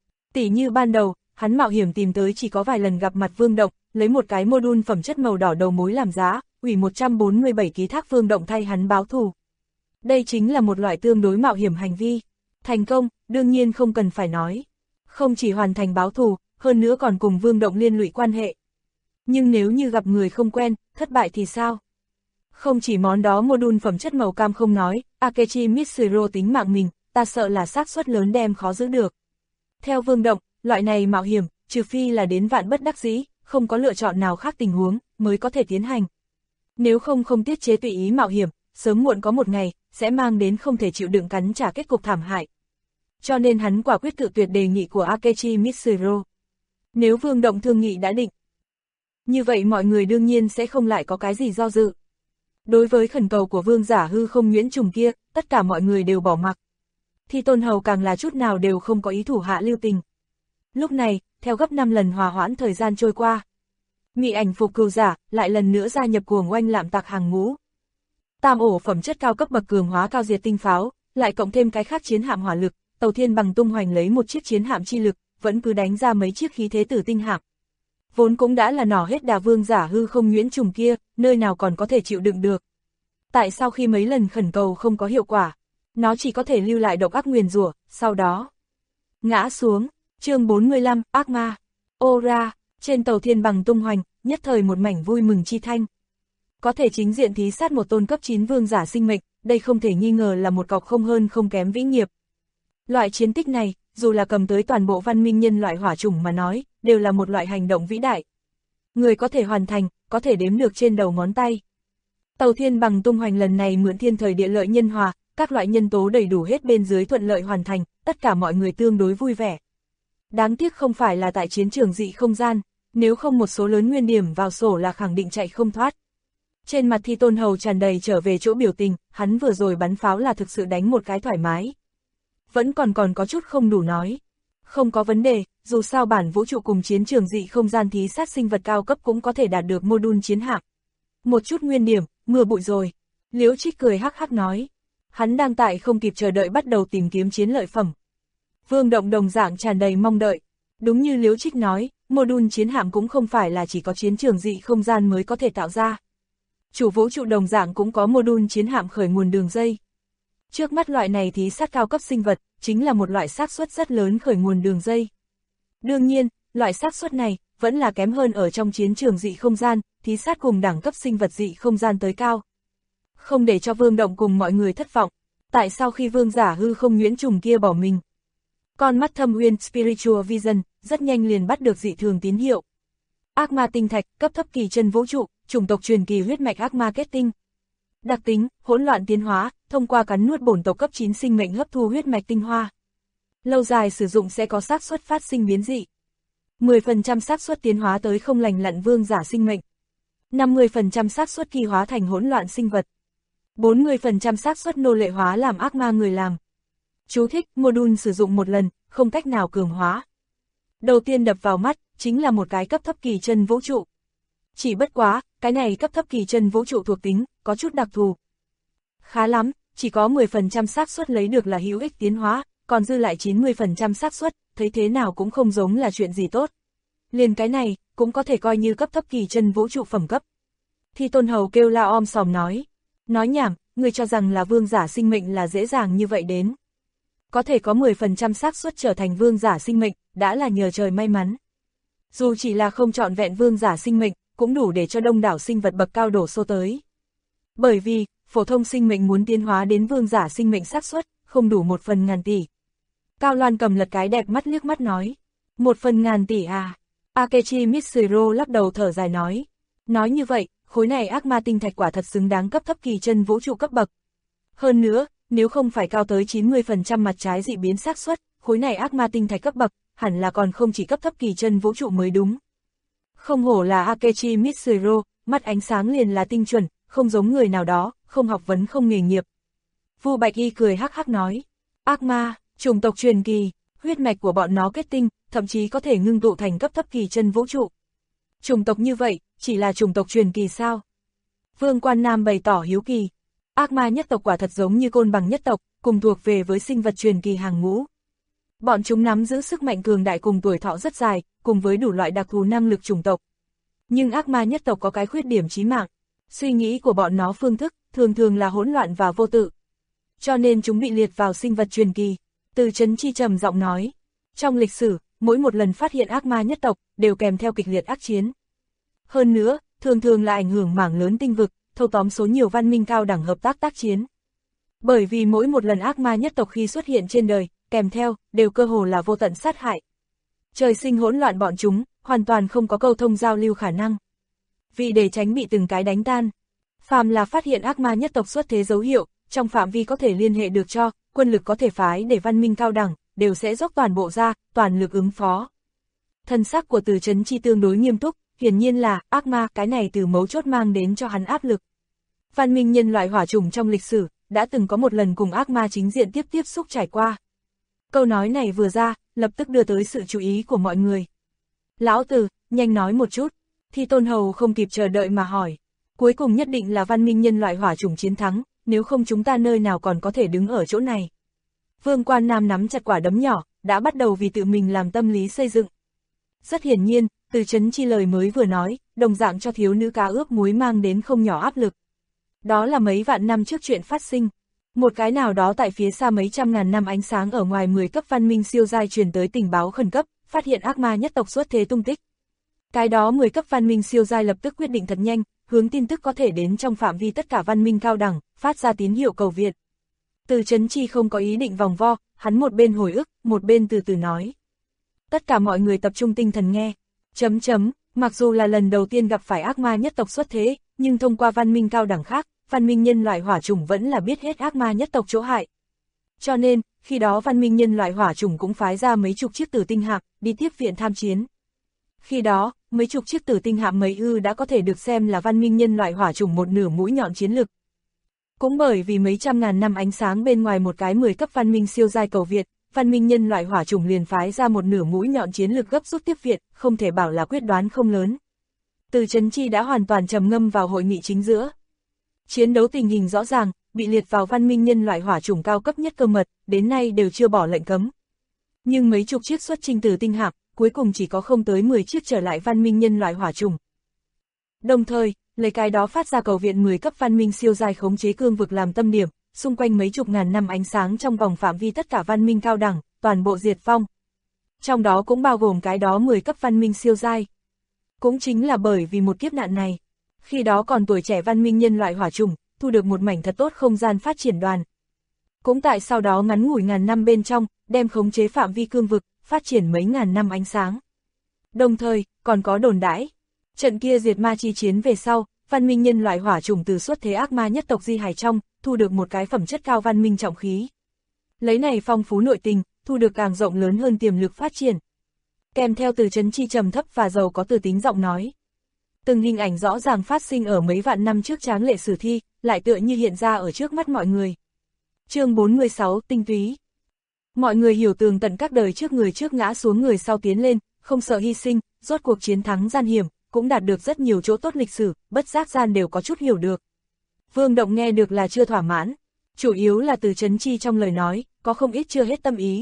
Tỉ như ban đầu, hắn mạo hiểm tìm tới chỉ có vài lần gặp mặt Vương Động, lấy một cái module phẩm chất màu đỏ đầu mối làm giá, ủy 147 ký thác Vương Động thay hắn báo thù. Đây chính là một loại tương đối mạo hiểm hành vi. Thành công, đương nhiên không cần phải nói. Không chỉ hoàn thành báo thù, hơn nữa còn cùng Vương Động liên lụy quan hệ. Nhưng nếu như gặp người không quen, thất bại thì sao? Không chỉ món đó module phẩm chất màu cam không nói, Akechi Mitsuru tính mạng mình, ta sợ là xác suất lớn đem khó giữ được. Theo Vương Động, loại này mạo hiểm, trừ phi là đến vạn bất đắc dĩ, không có lựa chọn nào khác tình huống, mới có thể tiến hành. Nếu không tiết chế tùy ý mạo hiểm, sớm muộn có một ngày, sẽ mang đến không thể chịu đựng cắn trả kết cục thảm hại. Cho nên hắn quả quyết cự tuyệt đề nghị của Akechi Mitsuru. Nếu Vương Động thương nghị đã định, như vậy mọi người đương nhiên sẽ không lại có cái gì do dự. Đối với khẩn cầu của Vương Giả Hư Không Nguyễn Trùng kia, tất cả mọi người đều bỏ mặc. Thi Tôn Hầu càng là chút nào đều không có ý thủ hạ lưu tình. Lúc này, theo gấp 5 lần hòa hoãn thời gian trôi qua, Mị Ảnh Phục Cừu Giả lại lần nữa gia nhập cuồng oanh lạm tặc hàng ngũ. Tam ổ phẩm chất cao cấp bậc cường hóa cao diệt tinh pháo, lại cộng thêm cái khác chiến hạm hỏa lực, Tàu Thiên Bằng tung hoành lấy một chiếc chiến hạm chi lực, vẫn cứ đánh ra mấy chiếc khí thế tử tinh hạm. Vốn cũng đã là nỏ hết đà Vương Giả Hư Không Nguyễn Trùng kia, nơi nào còn có thể chịu đựng được. Tại sao khi mấy lần khẩn cầu không có hiệu quả, nó chỉ có thể lưu lại độc ác nguyền rủa, sau đó ngã xuống. Chương 45, ác ma. Ô ra, trên Tàu Thiên Bằng tung hoành, nhất thời một mảnh vui mừng chi thanh. Có thể chính diện thí sát một tôn cấp 9 vương giả sinh mệnh, đây không thể nghi ngờ là một cọc không hơn không kém vĩ nghiệp. Loại chiến tích này, dù là cầm tới toàn bộ văn minh nhân loại hỏa chủng mà nói, đều là một loại hành động vĩ đại. Người có thể hoàn thành, có thể đếm được trên đầu ngón tay. Tàu Thiên Bằng tung hoành lần này mượn thiên thời địa lợi nhân hòa, các loại nhân tố đầy đủ hết bên dưới thuận lợi hoàn thành, tất cả mọi người tương đối vui vẻ. Đáng tiếc không phải là tại chiến trường dị không gian, nếu không một số lớn nguyên điểm vào sổ là khẳng định chạy không thoát. Trên mặt Thi Tôn Hầu tràn đầy trở về chỗ biểu tình, hắn vừa rồi bắn pháo là thực sự đánh một cái thoải mái. Vẫn còn có chút không đủ nói. Không có vấn đề, dù sao bản vũ trụ cùng chiến trường dị không gian thí sát sinh vật cao cấp cũng có thể đạt được module chiến hạm. Một chút nguyên điểm, mưa bụi rồi. Liễu Trích cười hắc hắc nói. Hắn đang tại không kịp chờ đợi bắt đầu tìm kiếm chiến lợi phẩm. Vương Động đồng dạng tràn đầy mong đợi. Đúng như Liễu Trích nói, module chiến hạm cũng không phải là chỉ có chiến trường dị không gian mới có thể tạo ra. Chủ vũ trụ đồng dạng cũng có module chiến hạm khởi nguồn đường dây. Trước mắt loại này thí sát cao cấp sinh vật, chính là một loại xác suất rất lớn khởi nguồn đường dây. Đương nhiên, loại xác suất này, vẫn là kém hơn ở trong chiến trường dị không gian, thí sát cùng đẳng cấp sinh vật dị không gian tới cao. Không để cho Vương Động cùng mọi người thất vọng, tại sao khi Vương Giả Hư Không Nguyễn Trùng kia bỏ mình. Con mắt Thâm Uyên Spiritual Vision, rất nhanh liền bắt được dị thường tín hiệu. Ác ma tinh thạch, cấp thấp kỳ chân vũ trụ, chủng tộc truyền kỳ huyết mạch ác ma kết tinh. Đặc tính, hỗn loạn tiến hóa, thông qua cắn nuốt bổn tộc cấp 9 sinh mệnh hấp thu huyết mạch tinh hoa. Lâu dài sử dụng sẽ có xác suất phát sinh biến dị. 10% xác suất tiến hóa tới không lành lặn vương giả sinh mệnh. 50% xác suất kỳ hóa thành hỗn loạn sinh vật. 40% xác suất nô lệ hóa làm ác ma người làm. Chú thích, module sử dụng một lần, không cách nào cường hóa. Đầu tiên đập vào mắt, chính là một cái cấp thấp kỳ chân vũ trụ. Chỉ bất quá, cái này cấp thấp kỳ chân vũ trụ thuộc tính, có chút đặc thù. Khá lắm, chỉ có 10% xác suất lấy được là hữu ích tiến hóa, còn dư lại 90% xác suất, thấy thế nào cũng không giống là chuyện gì tốt. Liền cái này, cũng có thể coi như cấp thấp kỳ chân vũ trụ phẩm cấp. Thi Tôn Hầu kêu la om sòm nói. Nói nhảm, người cho rằng là vương giả sinh mệnh là dễ dàng như vậy đến. Có thể có 10% xác suất trở thành vương giả sinh mệnh, đã là nhờ trời may mắn. Dù chỉ là không trọn vẹn vương giả sinh mệnh, cũng đủ để cho đông đảo sinh vật bậc cao đổ xô tới. Bởi vì, phổ thông sinh mệnh muốn tiến hóa đến vương giả sinh mệnh xác suất, không đủ 1/1000 tỷ. Cao Loan cầm lật cái đẹp mắt liếc mắt nói. 1/1000 tỷ à? Akechi Mitsuru lắc đầu thở dài nói. Nói như vậy, khối này ác ma tinh thạch quả thật xứng đáng cấp thấp kỳ chân vũ trụ cấp bậc. Hơn nữa, nếu không phải cao tới 90% mặt trái dị biến xác suất, khối này ác ma tinh thạch cấp bậc, hẳn là còn không chỉ cấp thấp kỳ chân vũ trụ mới đúng. Không hổ là Akechi Mitsuru, mắt ánh sáng liền là tinh chuẩn, không giống người nào đó, không học vấn không nghề nghiệp. Vu Bạch Y cười hắc hắc nói, ác ma, chủng tộc truyền kỳ, huyết mạch của bọn nó kết tinh, thậm chí có thể ngưng tụ thành cấp thấp kỳ chân vũ trụ. Chủng tộc như vậy, chỉ là chủng tộc truyền kỳ sao? Vương Quan Nam bày tỏ hiếu kỳ. Ác ma nhất tộc quả thật giống như côn bằng nhất tộc, cùng thuộc về với sinh vật truyền kỳ hàng ngũ. Bọn chúng nắm giữ sức mạnh cường đại cùng tuổi thọ rất dài, cùng với đủ loại đặc thù năng lực chủng tộc. Nhưng ác ma nhất tộc có cái khuyết điểm chí mạng, suy nghĩ của bọn nó phương thức, thường thường là hỗn loạn và vô tự. Cho nên chúng bị liệt vào sinh vật truyền kỳ. Từ Chấn Chi trầm giọng nói, trong lịch sử, mỗi một lần phát hiện ác ma nhất tộc, đều kèm theo kịch liệt ác chiến. Hơn nữa, thường thường là ảnh hưởng mảng lớn tinh vực, thâu tóm số nhiều văn minh cao đẳng hợp tác tác chiến. Bởi vì mỗi một lần ác ma nhất tộc khi xuất hiện trên đời, kèm theo, đều cơ hồ là vô tận sát hại. Trời sinh hỗn loạn bọn chúng, hoàn toàn không có câu thông giao lưu khả năng. Vì để tránh bị từng cái đánh tan, phàm là phát hiện ác ma nhất tộc xuất thế dấu hiệu, trong phạm vi có thể liên hệ được cho, quân lực có thể phái để văn minh cao đẳng, đều sẽ dốc toàn bộ ra, toàn lực ứng phó. Thân sắc của Từ Chấn Chi tương đối nghiêm túc, hiển nhiên là, ác ma, cái này từ mấu chốt mang đến cho hắn áp lực. Văn minh nhân loại hỏa chủng trong lịch sử, đã từng có một lần cùng ác ma chính diện tiếp xúc trải qua. Câu nói này vừa ra, lập tức đưa tới sự chú ý của mọi người. Lão Từ, nhanh nói một chút. Thi Tôn Hầu không kịp chờ đợi mà hỏi. Cuối cùng nhất định là văn minh nhân loại hỏa chủng chiến thắng, nếu không chúng ta nơi nào còn có thể đứng ở chỗ này. Vương Quan Nam nắm chặt quả đấm nhỏ, đã bắt đầu vì tự mình làm tâm lý xây dựng. Rất hiển nhiên, Từ Chấn Chi lời mới vừa nói, đồng dạng cho thiếu nữ cá ướp muối mang đến không nhỏ áp lực. Đó là mấy vạn năm trước chuyện phát sinh. Một cái nào đó tại phía xa mấy trăm ngàn năm ánh sáng ở ngoài 10 cấp văn minh siêu giai truyền tới tình báo khẩn cấp, phát hiện ác ma nhất tộc xuất thế tung tích. Cái đó 10 cấp văn minh siêu giai lập tức quyết định thật nhanh, hướng tin tức có thể đến trong phạm vi tất cả văn minh cao đẳng, phát ra tín hiệu cầu viện. Từ Chấn Chi không có ý định vòng vo, hắn một bên hồi ức, một bên từ từ nói. Tất cả mọi người tập trung tinh thần nghe. Mặc dù là lần đầu tiên gặp phải ác ma nhất tộc xuất thế, nhưng thông qua văn minh cao đẳng khác, văn minh nhân loại hỏa chủng vẫn là biết hết ác ma nhất tộc chỗ hại. Cho nên, khi đó văn minh nhân loại hỏa chủng cũng phái ra mấy chục chiếc tử tinh hạm, đi tiếp viện tham chiến. Khi đó, mấy chục chiếc tử tinh hạm mấy đã có thể được xem là văn minh nhân loại hỏa chủng một nửa mũi nhọn chiến lực. Cũng bởi vì mấy trăm ngàn năm ánh sáng bên ngoài một cái 10 cấp văn minh siêu giai cầu viện, văn minh nhân loại hỏa chủng liền phái ra một nửa mũi nhọn chiến lực gấp rút tiếp viện, không thể bảo là quyết đoán không lớn. Từ Chấn Chi đã hoàn toàn trầm ngâm vào hội nghị chính giữa. Chiến đấu tình hình rõ ràng, bị liệt vào văn minh nhân loại hỏa chủng cao cấp nhất cơ mật, đến nay đều chưa bỏ lệnh cấm. Nhưng mấy chục chiếc xuất chinh từ tinh hạm, cuối cùng chỉ có không tới 10 chiếc trở lại văn minh nhân loại hỏa chủng. Đồng thời, lấy cái đó phát ra cầu viện 10 cấp văn minh siêu giai khống chế cương vực làm tâm điểm, xung quanh mấy chục ngàn năm ánh sáng trong vòng phạm vi tất cả văn minh cao đẳng, toàn bộ diệt vong. Trong đó cũng bao gồm cái đó 10 cấp văn minh siêu giai. Cũng chính là bởi vì một kiếp nạn này, khi đó còn tuổi trẻ văn minh nhân loại hỏa chủng, thu được một mảnh thật tốt không gian phát triển đoàn. Cũng tại sau đó ngắn ngủi ngàn năm bên trong, đem khống chế phạm vi cương vực, phát triển mấy ngàn năm ánh sáng. Đồng thời, còn có đồn đãi. Trận kia diệt ma chi chiến về sau, văn minh nhân loại hỏa chủng từ xuất thế ác ma nhất tộc Di Hải trong, thu được một cái phẩm chất cao văn minh trọng khí. Lấy này phong phú nội tình, thu được càng rộng lớn hơn tiềm lực phát triển. Kèm theo Từ Chấn Chi trầm thấp và giàu có từ tính giọng nói. Từng hình ảnh rõ ràng phát sinh ở mấy vạn năm trước tráng lệ sử thi, lại tựa như hiện ra ở trước mắt mọi người. Chương 46 tinh túy. Mọi người hiểu tường tận các đời trước người trước ngã xuống người sau tiến lên, không sợ hy sinh, rốt cuộc chiến thắng gian hiểm, cũng đạt được rất nhiều chỗ tốt lịch sử, bất giác gian đều có chút hiểu được. Vương Động nghe được là chưa thỏa mãn, chủ yếu là Từ Chấn Chi trong lời nói, có không ít chưa hết tâm ý.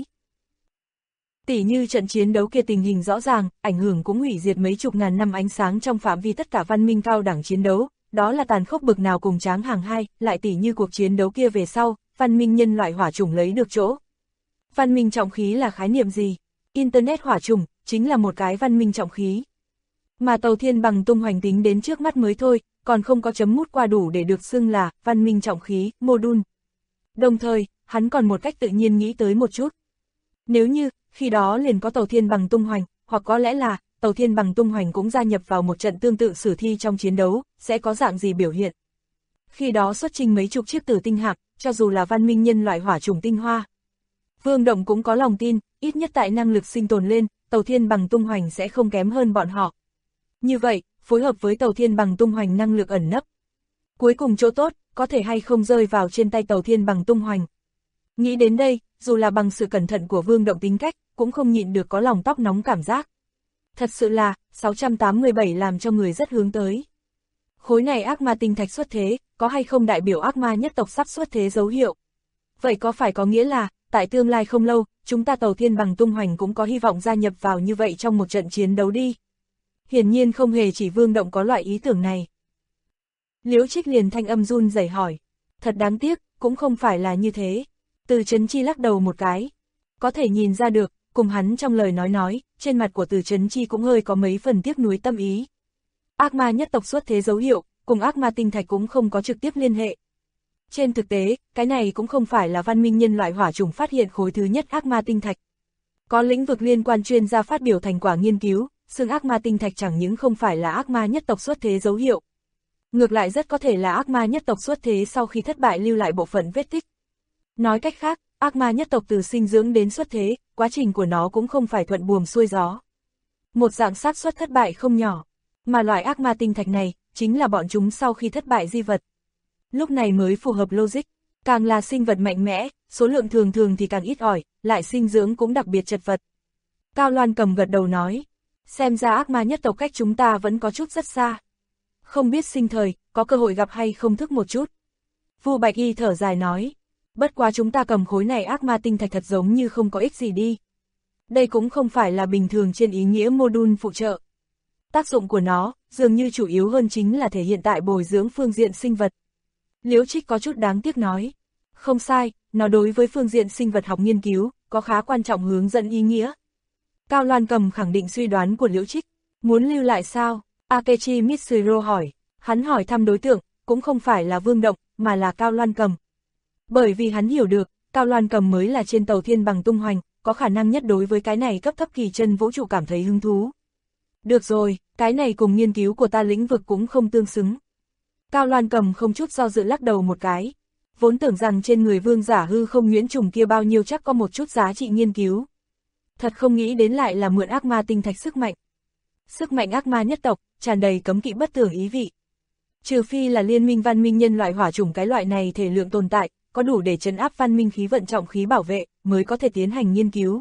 Tỉ như trận chiến đấu kia tình hình rõ ràng, ảnh hưởng cũng hủy diệt mấy chục ngàn năm ánh sáng trong phạm vi tất cả văn minh cao đẳng chiến đấu, đó là tàn khốc bực nào cùng Tráng Hàng hai, lại tỉ như cuộc chiến đấu kia về sau, văn minh nhân loại hỏa chủng lấy được chỗ. Văn minh trọng khí là khái niệm gì? Internet hỏa chủng, chính là một cái văn minh trọng khí. Mà Tàu Thiên Bằng tung hoành tính đến trước mắt mới thôi, còn không có chấm mút qua đủ để được xưng là văn minh trọng khí, module. Đồng thời, hắn còn một cách tự nhiên nghĩ tới một chút. Nếu như, khi đó liền có Tàu Thiên Bằng tung hoành, hoặc có lẽ là, Tàu Thiên Bằng tung hoành cũng gia nhập vào một trận tương tự sử thi trong chiến đấu, sẽ có dạng gì biểu hiện. Khi đó xuất trình mấy chục chiếc tử tinh hạm, cho dù là văn minh nhân loại hỏa chủng tinh hoa. Vương Động cũng có lòng tin, ít nhất tại năng lực sinh tồn lên, Tàu Thiên Bằng tung hoành sẽ không kém hơn bọn họ. Như vậy, phối hợp với Tàu Thiên Bằng tung hoành năng lực ẩn nấp. Cuối cùng chỗ tốt, có thể hay không rơi vào trên tay Tàu Thiên Bằng tung hoành. Nghĩ đến đây, dù là bằng sự cẩn thận của Vương Động tính cách, cũng không nhịn được có lòng tóc nóng cảm giác. Thật sự là, 687 làm cho người rất hướng tới. Khối này ác ma tinh thạch xuất thế, có hay không đại biểu ác ma nhất tộc sắp xuất thế dấu hiệu. Vậy có phải có nghĩa là, tại tương lai không lâu, chúng ta Tàu Thiên Bằng tung hoành cũng có hy vọng gia nhập vào như vậy trong một trận chiến đấu đi. Hiển nhiên không hề chỉ Vương Động có loại ý tưởng này. Liễu Trích liền thanh âm run rẩy hỏi. Thật đáng tiếc, cũng không phải là như thế. Từ Chấn Chi lắc đầu một cái. Có thể nhìn ra được, cùng hắn trong lời nói, trên mặt của Từ Chấn Chi cũng hơi có mấy phần tiếc nuối tâm ý. Ác ma nhất tộc xuất thế dấu hiệu, cùng ác ma tinh thạch cũng không có trực tiếp liên hệ. Trên thực tế, cái này cũng không phải là văn minh nhân loại hỏa chủng phát hiện khối thứ nhất ác ma tinh thạch. Có lĩnh vực liên quan chuyên gia phát biểu thành quả nghiên cứu, xương ác ma tinh thạch chẳng những không phải là ác ma nhất tộc xuất thế dấu hiệu. Ngược lại rất có thể là ác ma nhất tộc xuất thế sau khi thất bại lưu lại bộ phận vết tích. Nói cách khác, ác ma nhất tộc từ sinh dưỡng đến xuất thế, quá trình của nó cũng không phải thuận buồm xuôi gió. Một dạng xác suất thất bại không nhỏ, mà loại ác ma tinh thạch này, chính là bọn chúng sau khi thất bại di vật. Lúc này mới phù hợp logic, càng là sinh vật mạnh mẽ, số lượng thường thường thì càng ít ỏi, lại sinh dưỡng cũng đặc biệt chật vật. Cao Loan Cầm gật đầu nói, xem ra ác ma nhất tộc cách chúng ta vẫn có chút rất xa. Không biết sinh thời, có cơ hội gặp hay không thức một chút. Vu Bạch Y thở dài nói, bất quá chúng ta cầm khối này ác ma tinh thạch thật giống như không có ích gì đi. Đây cũng không phải là bình thường trên ý nghĩa module phụ trợ. Tác dụng của nó, dường như chủ yếu hơn chính là thể hiện tại bồi dưỡng phương diện sinh vật. Liễu Trích có chút đáng tiếc nói, không sai, nó đối với phương diện sinh vật học nghiên cứu, có khá quan trọng hướng dẫn ý nghĩa. Cao Loan Cầm khẳng định suy đoán của Liễu Trích, muốn lưu lại sao? Akechi Mitsuhiro hỏi, hắn hỏi thăm đối tượng, cũng không phải là Vương Động, mà là Cao Loan Cầm. Bởi vì hắn hiểu được, Cao Loan Cầm mới là trên Tàu Thiên Bằng tung hoành, có khả năng nhất đối với cái này cấp thấp kỳ chân vũ trụ cảm thấy hứng thú. Được rồi, cái này cùng nghiên cứu của ta lĩnh vực cũng không tương xứng. Cao Loan Cầm không chút do dự lắc đầu một cái. Vốn tưởng rằng trên người vương giả hư không nhuyễn trùng kia bao nhiêu chắc có một chút giá trị nghiên cứu. Thật không nghĩ đến lại là mượn ác ma tinh thạch sức mạnh. Sức mạnh ác ma nhất tộc, tràn đầy cấm kỵ bất tưởng ý vị. Trừ phi là liên minh văn minh nhân loại hỏa chủng cái loại này thể lượng tồn tại, có đủ để trấn áp văn minh khí vận trọng khí bảo vệ, mới có thể tiến hành nghiên cứu.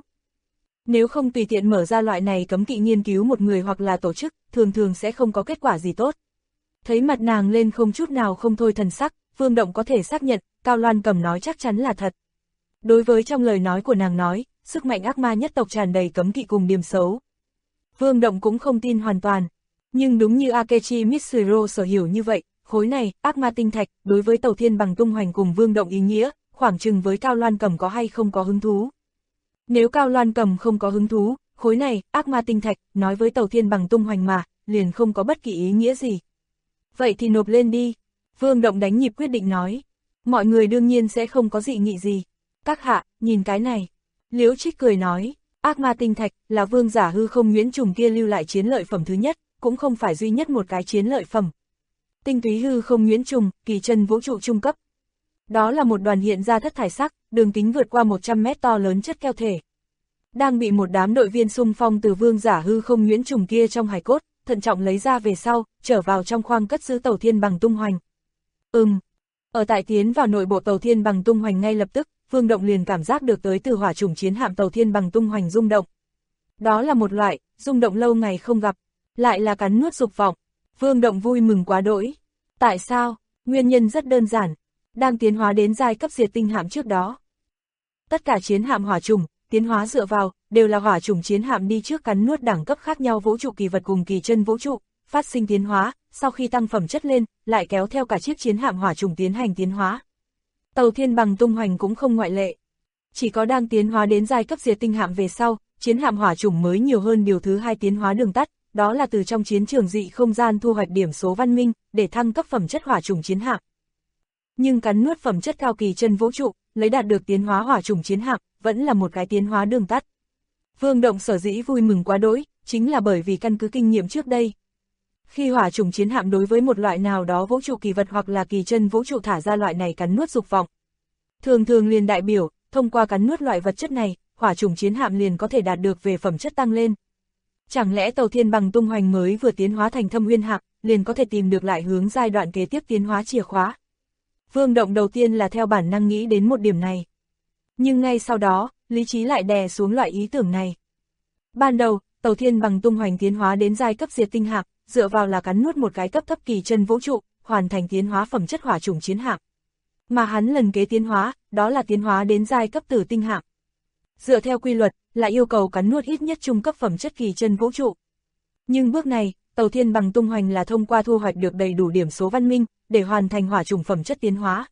Nếu không tùy tiện mở ra loại này cấm kỵ nghiên cứu một người hoặc là tổ chức, thường thường sẽ không có kết quả gì tốt. Thấy mặt nàng lên không chút nào không thôi thần sắc, Vương Động có thể xác nhận, Cao Loan Cầm nói chắc chắn là thật. Đối với trong lời nói của nàng nói, sức mạnh ác ma nhất tộc tràn đầy cấm kỵ cùng điểm xấu. Vương Động cũng không tin hoàn toàn, nhưng đúng như Akechi Mitsuhiro sở hiểu như vậy, khối này, ác ma tinh thạch, đối với Tàu Thiên Bằng tung hoành cùng Vương Động ý nghĩa, khoảng chừng với Cao Loan Cầm có hay không có hứng thú. Nếu Cao Loan Cầm không có hứng thú, khối này, ác ma tinh thạch, nói với Tàu Thiên Bằng tung hoành mà, liền không có bất kỳ ý nghĩa gì. Vậy thì nộp lên đi. Vương Động đánh nhịp quyết định nói. Mọi người đương nhiên sẽ không có dị nghị gì. Các hạ, nhìn cái này. Liễu Trích cười nói, ác ma tinh thạch là vương giả hư không nhuyễn trùng kia lưu lại chiến lợi phẩm thứ nhất, cũng không phải duy nhất một cái chiến lợi phẩm. Tinh túy hư không nhuyễn trùng, kỳ chân vũ trụ trung cấp. Đó là một đoàn hiện ra thất thải sắc, đường kính vượt qua 100 mét to lớn chất keo thể. Đang bị một đám đội viên xung phong từ vương giả hư không nhuyễn trùng kia trong hài cốt, thận trọng lấy ra về sau, trở vào trong khoang cất giữ Tàu Thiên Bằng tung hoành. Ở tại tiến vào nội bộ Tàu Thiên Bằng tung hoành ngay lập tức, Vương Động liền cảm giác được tới từ hỏa chủng chiến hạm Tàu Thiên Bằng tung hoành rung động. Đó là một loại, rung động lâu ngày không gặp, lại là cắn nuốt dục vọng. Vương Động vui mừng quá đỗi. Tại sao? Nguyên nhân rất đơn giản, đang tiến hóa đến giai cấp diệt tinh hạm trước đó. Tất cả chiến hạm hỏa chủng, tiến hóa dựa vào, đều là hỏa chủng chiến hạm đi trước cắn nuốt đẳng cấp khác nhau vũ trụ kỳ vật cùng kỳ chân vũ trụ, phát sinh tiến hóa, sau khi tăng phẩm chất lên, lại kéo theo cả chiếc chiến hạm hỏa chủng tiến hành tiến hóa. Tàu Thiên Bằng tung hoành cũng không ngoại lệ. Chỉ có đang tiến hóa đến giai cấp diệt tinh hạm về sau, chiến hạm hỏa chủng mới nhiều hơn điều thứ hai tiến hóa đường tắt, đó là từ trong chiến trường dị không gian thu hoạch điểm số văn minh, để thăng cấp phẩm chất hỏa chủng chiến hạm. Nhưng cắn nuốt phẩm chất cao kỳ chân vũ trụ, lấy đạt được tiến hóa hỏa chủng chiến hạm, vẫn là một cái tiến hóa đường tắt. Vương Động sở dĩ vui mừng quá đỗi, chính là bởi vì căn cứ kinh nghiệm trước đây. Khi hỏa chủng chiến hạm đối với một loại nào đó vũ trụ kỳ vật hoặc là kỳ chân vũ trụ thả ra loại này cắn nuốt dục vọng, thường thường liền đại biểu, thông qua cắn nuốt loại vật chất này, hỏa chủng chiến hạm liền có thể đạt được về phẩm chất tăng lên. Chẳng lẽ Tàu Thiên Bằng tung hoành mới vừa tiến hóa thành Thâm Uyên Hạm, liền có thể tìm được lại hướng giai đoạn kế tiếp tiến hóa chìa khóa? Vương Động đầu tiên là theo bản năng nghĩ đến một điểm này. Nhưng ngay sau đó, lý trí lại đè xuống loại ý tưởng này. Ban đầu, Tàu Thiên Bằng tung hoành tiến hóa đến giai cấp diệt tinh hạm, dựa vào là cắn nuốt một cái cấp thấp kỳ chân vũ trụ, hoàn thành tiến hóa phẩm chất hỏa chủng chiến hạm. Mà hắn lần kế tiến hóa, đó là tiến hóa đến giai cấp tử tinh hạm. Dựa theo quy luật, là yêu cầu cắn nuốt ít nhất trung cấp phẩm chất kỳ chân vũ trụ. Nhưng bước này, tàu thiên bằng tung hoành là thông qua thu hoạch được đầy đủ điểm số văn minh, để hoàn thành hỏa chủng phẩm chất tiến hóa.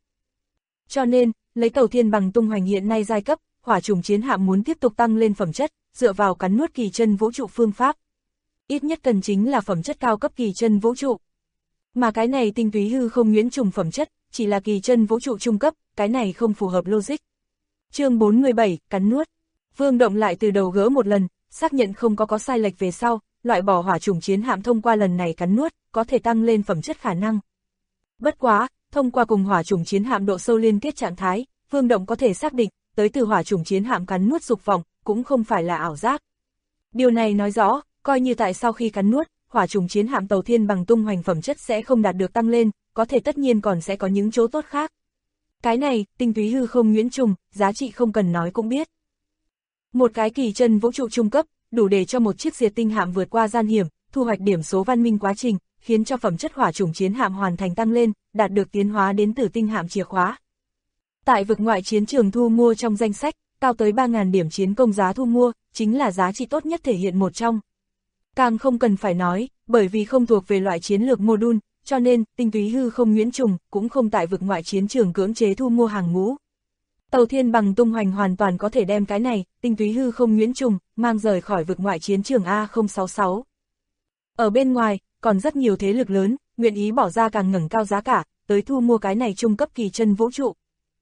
Cho nên, lấy tàu thiên bằng tung hoành hiện nay giai cấp, hỏa chủng chiến hạm muốn tiếp tục tăng lên phẩm chất, dựa vào cắn nuốt kỳ chân vũ trụ phương pháp. Ít nhất cần chính là phẩm chất cao cấp kỳ chân vũ trụ. Mà cái này tinh túy hư không nhuyễn trùng phẩm chất, chỉ là kỳ chân vũ trụ trung cấp, cái này không phù hợp logic. Chương 47, cắn nuốt. Vương Động lại từ đầu gỡ một lần, xác nhận không có sai lệch về sau, loại bỏ hỏa chủng chiến hạm thông qua lần này cắn nuốt, có thể tăng lên phẩm chất khả năng. Bất quá, thông qua cùng hỏa chủng chiến hạm độ sâu liên kết trạng thái, Vương Động có thể xác định, tới từ hỏa chủng chiến hạm cắn nuốt dục vọng, cũng không phải là ảo giác. Điều này nói rõ, coi như tại sau khi cắn nuốt, hỏa chủng chiến hạm tàu thiên bằng tung hoành phẩm chất sẽ không đạt được tăng lên, có thể tất nhiên còn sẽ có những chỗ tốt khác. Cái này, tinh túy hư không nhuyễn trùng, giá trị không cần nói cũng biết. Một cái kỳ chân vũ trụ trung cấp, đủ để cho một chiếc diệt tinh hạm vượt qua gian hiểm, thu hoạch điểm số văn minh quá trình, khiến cho phẩm chất hỏa chủng chiến hạm hoàn thành tăng lên, đạt được tiến hóa đến tử tinh hạm chìa khóa. Tại vực ngoại chiến trường thu mua trong danh sách, cao tới 3.000 điểm chiến công giá thu mua, chính là giá trị tốt nhất thể hiện một trong. Càng không cần phải nói, bởi vì không thuộc về loại chiến lược module, cho nên, tinh túy hư không nhuyễn trùng, cũng không tại vực ngoại chiến trường cưỡng chế thu mua hàng ngũ. Tàu thiên bằng tung hoành hoàn toàn có thể đem cái này, tinh túy hư không nhuyễn trùng, mang rời khỏi vực ngoại chiến trường A066. Ở bên ngoài, còn rất nhiều thế lực lớn, nguyện ý bỏ ra càng ngẩng cao giá cả, tới thu mua cái này trung cấp kỳ chân vũ trụ.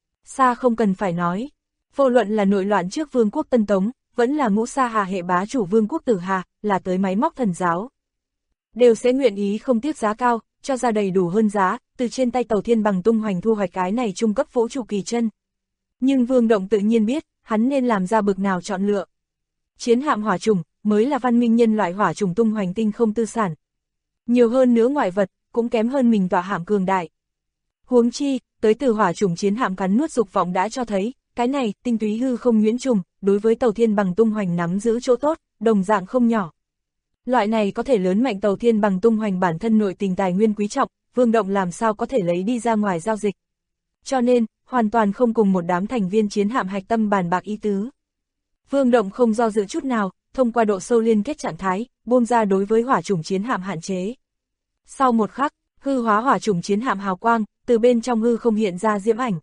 Xa không cần phải nói, vô luận là nội loạn trước vương quốc Tân Tống, vẫn là ngũ sa hà hệ bá chủ vương quốc Tử Hà, là tới máy móc thần giáo. Đều sẽ nguyện ý không tiếc giá cao, cho ra đầy đủ hơn giá, từ trên tay tàu thiên bằng tung hoành thu hoạch cái này trung cấp vũ trụ kỳ chân. Nhưng Vương Động tự nhiên biết, hắn nên làm ra bực nào chọn lựa. Chiến hạm hỏa trùng, mới là văn minh nhân loại hỏa trùng tung hoành tinh không tư sản. Nhiều hơn nữa ngoại vật, cũng kém hơn mình tỏa hạm cường đại. Huống chi, tới từ hỏa trùng chiến hạm cắn nuốt dục vọng đã cho thấy, cái này, tinh túy hư không nhuyễn trùng, đối với tàu thiên bằng tung hoành nắm giữ chỗ tốt, đồng dạng không nhỏ. Loại này có thể lớn mạnh tàu thiên bằng tung hoành bản thân nội tình tài nguyên quý trọng, Vương Động làm sao có thể lấy đi ra ngoài giao dịch. Cho nên, hoàn toàn không cùng một đám thành viên chiến hạm hạch tâm bàn bạc ý tứ. Vương Động không do dự chút nào, thông qua độ sâu liên kết trạng thái, buông ra đối với hỏa chủng chiến hạm hạn chế. Sau một khắc, hư hóa hỏa chủng chiến hạm hào quang, từ bên trong hư không hiện ra diễm ảnh.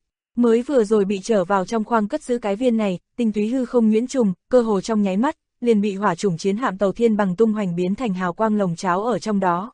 Mới vừa rồi bị trở vào trong khoang cất giữ cái viên này, tinh túy hư không nhuyễn trùng, cơ hồ trong nháy mắt, liền bị hỏa chủng chiến hạm tàu thiên bằng tung hoành biến thành hào quang lồng cháo ở trong đó.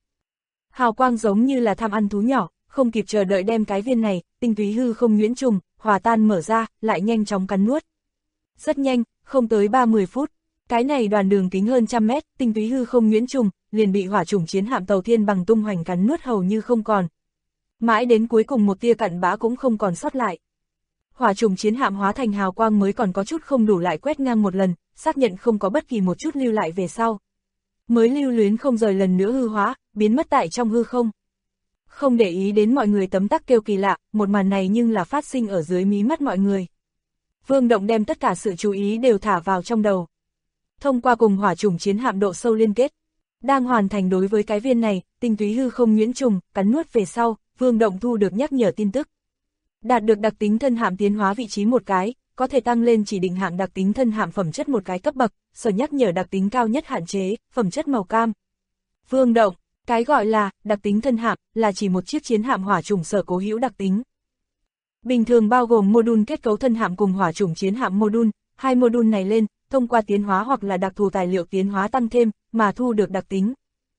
Hào quang giống như là tham ăn thú nhỏ, không kịp chờ đợi đem cái viên này, tinh túy hư không nhuyễn trùng, hòa tan mở ra, lại nhanh chóng cắn nuốt. Rất nhanh, không tới 30 phút, cái này đoàn đường kính hơn 100 mét, tinh túy hư không nhuyễn trùng, liền bị hỏa chủng chiến hạm tàu thiên bằng tung hoành cắn nuốt hầu như không còn. Mãi đến cuối cùng một tia cặn bã cũng không còn sót lại. Hỏa chủng chiến hạm hóa thành hào quang mới còn có chút không đủ lại quét ngang một lần, xác nhận không có bất kỳ một chút lưu lại về sau. Mới lưu luyến không rời lần nữa hư hóa, biến mất tại trong hư không. Không để ý đến mọi người tấm tắc kêu kỳ lạ, một màn này nhưng là phát sinh ở dưới mí mắt mọi người. Vương Động đem tất cả sự chú ý đều thả vào trong đầu. Thông qua cùng hỏa chủng chiến hạm độ sâu liên kết, đang hoàn thành đối với cái viên này, tinh túy hư không nhuyễn trùng, cắn nuốt về sau, Vương Động thu được nhắc nhở tin tức. Đạt được đặc tính thân hạm tiến hóa vị trí một cái, có thể tăng lên chỉ định hạng đặc tính thân hạm phẩm chất một cái cấp bậc, sở nhắc nhở đặc tính cao nhất hạn chế, phẩm chất màu cam. Vương Động, cái gọi là đặc tính thân hạm là chỉ một chiếc chiến hạm hỏa chủng sở cố hữu đặc tính. Bình thường bao gồm module kết cấu thân hạm cùng hỏa chủng chiến hạm module, hai module này lên, thông qua tiến hóa hoặc là đặc thù tài liệu tiến hóa tăng thêm, mà thu được đặc tính.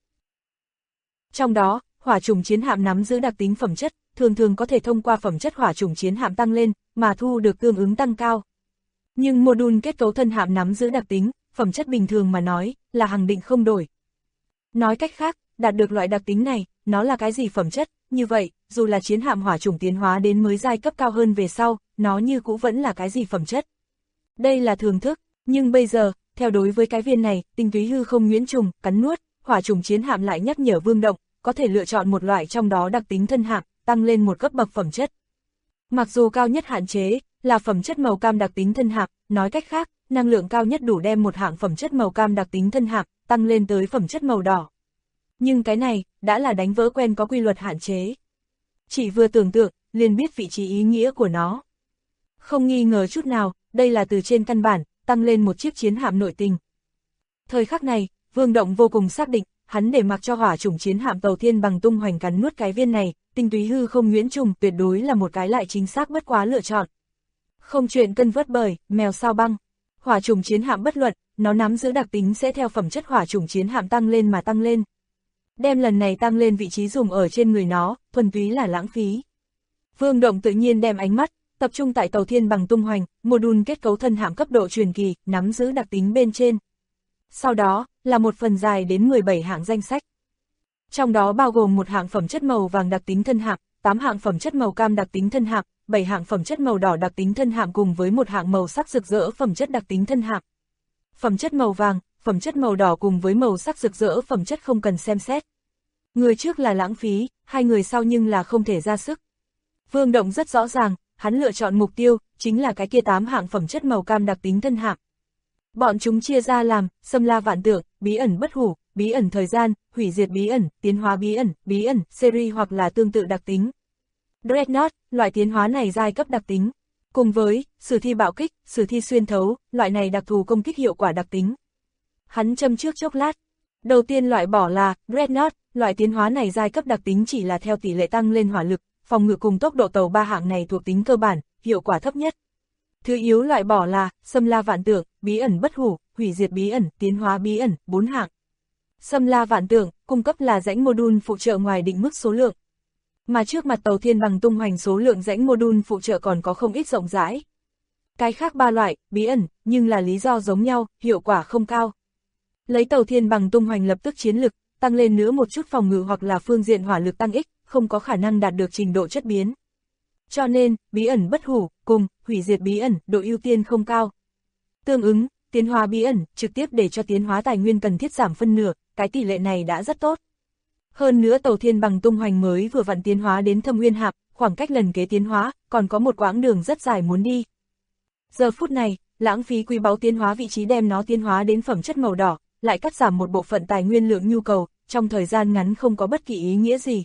Trong đó, hỏa chủng chiến hạm nắm giữ đặc tính phẩm chất, thường có thể thông qua phẩm chất hỏa chủng chiến hạm tăng lên, mà thu được tương ứng tăng cao. Nhưng module kết cấu thân hạm nắm giữ đặc tính, phẩm chất bình thường mà nói, là hằng định không đổi. Nói cách khác, đạt được loại đặc tính này, nó là cái gì phẩm chất, như vậy, dù là chiến hạm hỏa chủng tiến hóa đến mới giai cấp cao hơn về sau, nó như cũ vẫn là cái gì phẩm chất. Đây là thường thức, nhưng bây giờ, theo đối với cái viên này, tinh túy hư không nhuyễn trùng, cắn nuốt, hỏa chủng chiến hạm lại nhắc nhở Vương Động, có thể lựa chọn một loại trong đó đặc tính thân hạm, tăng lên một cấp bậc phẩm chất. Mặc dù cao nhất hạn chế, là phẩm chất màu cam đặc tính thân hạm, nói cách khác, năng lượng cao nhất đủ đem một hạng phẩm chất màu cam đặc tính thân hạm, tăng lên tới phẩm chất màu đỏ. Nhưng cái này, đã là đánh vỡ quen có quy luật hạn chế. Chỉ vừa tưởng tượng, liền biết vị trí ý nghĩa của nó. Không nghi ngờ chút nào, đây là từ trên căn bản, tăng lên một chiếc chiến hạm nội tình. Thời khắc này, Vương Động vô cùng xác định, hắn để mặc cho hỏa chủng chiến hạm Tàu Thiên Bằng tung hoành cắn nuốt cái viên này, tinh túy hư không nhuyễn trùng tuyệt đối là một cái lại chính xác bất quá lựa chọn. Không chuyện cân vớt bời, mèo sao băng. Hỏa chủng chiến hạm bất luận, nó nắm giữ đặc tính sẽ theo phẩm chất hỏa chủng chiến hạm tăng lên mà tăng lên. Đem lần này tăng lên vị trí dùng ở trên người nó, thuần túy là lãng phí. Vương Động tự nhiên đem ánh mắt tập trung tại Tàu Thiên Bằng tung hoành, module kết cấu thân hạm cấp độ truyền kỳ, nắm giữ đặc tính bên trên. Sau đó, là một phần dài đến 17 hạng danh sách. Trong đó bao gồm một hạng phẩm chất màu vàng đặc tính thân hạm, 8 hạng phẩm chất màu cam đặc tính thân hạm, 7 hạng phẩm chất màu đỏ đặc tính thân hạm cùng với một hạng màu sắc rực rỡ phẩm chất đặc tính thân hạm. Phẩm chất màu vàng, phẩm chất màu đỏ cùng với màu sắc rực rỡ phẩm chất không cần xem xét. Người trước là lãng phí, hai người sau nhưng là không thể ra sức. Vương Động rất rõ ràng, hắn lựa chọn mục tiêu, chính là cái kia 8 hạng phẩm chất màu cam đặc tính thân hạm. Bọn chúng chia ra làm, xâm la vạn tượng, bí ẩn bất hủ, bí ẩn thời gian, hủy diệt bí ẩn, tiến hóa bí ẩn, series hoặc là tương tự đặc tính. Dreadnought, loại tiến hóa này giai cấp đặc tính. Cùng với, sử thi bạo kích, sử thi xuyên thấu, loại này đặc thù công kích hiệu quả đặc tính. Hắn châm trước chốc lát. Đầu tiên loại bỏ là, Dreadnought, loại tiến hóa này giai cấp đặc tính chỉ là theo tỷ lệ tăng lên hỏa lực, phòng ngự cùng tốc độ tàu 3 hạng này thuộc tính cơ bản, hiệu quả thấp nhất. Thứ yếu loại bỏ là, xâm la vạn tượng, bí ẩn bất hủ, hủy diệt bí ẩn, tiến hóa bí ẩn, 4 hạng. Xâm la vạn tượng, cung cấp là rãnh module phụ trợ ngoài định mức số lượng. Mà trước mặt Tàu Thiên Bằng tung hoành số lượng rãnh module phụ trợ còn có không ít rộng rãi. Cái khác 3 loại, bí ẩn, nhưng là lý do giống nhau, hiệu quả không cao. Lấy Tàu Thiên Bằng tung hoành lập tức chiến lực, tăng lên nữa một chút phòng ngự hoặc là phương diện hỏa lực tăng ích, không có khả năng đạt được trình độ chất biến. Cho nên, bí ẩn bất hủ, cùng, hủy diệt bí ẩn, độ ưu tiên không cao. Tương ứng, tiến hóa bí ẩn, trực tiếp để cho tiến hóa tài nguyên cần thiết giảm phân nửa, cái tỷ lệ này đã rất tốt. Hơn nữa Tàu Thiên Bằng tung hoành mới vừa vặn tiến hóa đến Thâm Uyên Hạp, khoảng cách lần kế tiến hóa, còn có một quãng đường rất dài muốn đi. Giờ phút này, lãng phí quý báu tiến hóa vị trí đem nó tiến hóa đến phẩm chất màu đỏ, lại cắt giảm một bộ phận tài nguyên lượng nhu cầu, trong thời gian ngắn không có bất kỳ ý nghĩa gì.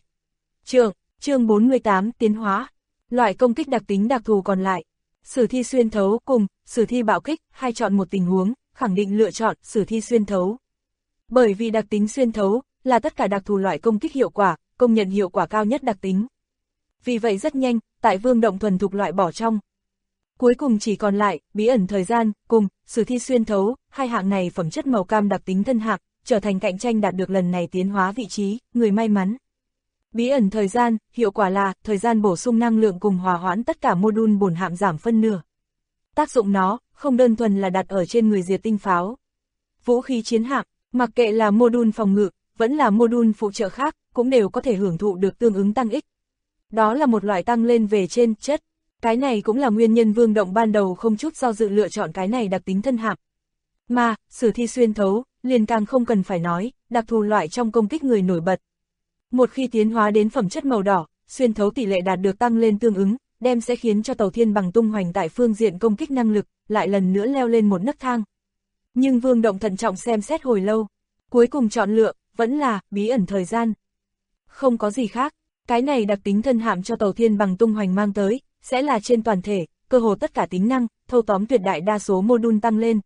Chương 48 tiến hóa. Loại công kích đặc tính đặc thù còn lại. Sử thi xuyên thấu cùng sử thi bạo kích, hai chọn một tình huống, khẳng định lựa chọn sử thi xuyên thấu. Bởi vì đặc tính xuyên thấu là tất cả đặc thù loại công kích hiệu quả, công nhận hiệu quả cao nhất đặc tính. Vì vậy rất nhanh, tại Vương Động thuần thục loại bỏ trong. Cuối cùng chỉ còn lại bí ẩn thời gian cùng sử thi xuyên thấu, hai hạng này phẩm chất màu cam đặc tính thân hạng, trở thành cạnh tranh đạt được lần này tiến hóa vị trí, người may mắn. Bí ẩn thời gian, hiệu quả là thời gian bổ sung năng lượng cùng hòa hoãn tất cả module bổn hạm giảm phân nửa. Tác dụng nó, không đơn thuần là đặt ở trên người diệt tinh pháo. Vũ khí chiến hạm, mặc kệ là module phòng ngự, vẫn là module phụ trợ khác, cũng đều có thể hưởng thụ được tương ứng tăng ích. Đó là một loại tăng lên về trên chất. Cái này cũng là nguyên nhân Vương Động ban đầu không chút do dự lựa chọn cái này đặc tính thân hạm. Mà, sử thi xuyên thấu, liền càng không cần phải nói, đặc thù loại trong công kích người nổi bật. Một khi tiến hóa đến phẩm chất màu đỏ, xuyên thấu tỷ lệ đạt được tăng lên tương ứng, đem sẽ khiến cho Tàu Thiên Bằng tung hoành tại phương diện công kích năng lực, lại lần nữa leo lên một nấc thang. Nhưng Vương Động thận trọng xem xét hồi lâu, cuối cùng chọn lựa, vẫn là bí ẩn thời gian. Không có gì khác, cái này đặc tính thân hạm cho Tàu Thiên Bằng tung hoành mang tới, sẽ là trên toàn thể, cơ hồ tất cả tính năng, thâu tóm tuyệt đại đa số module tăng lên.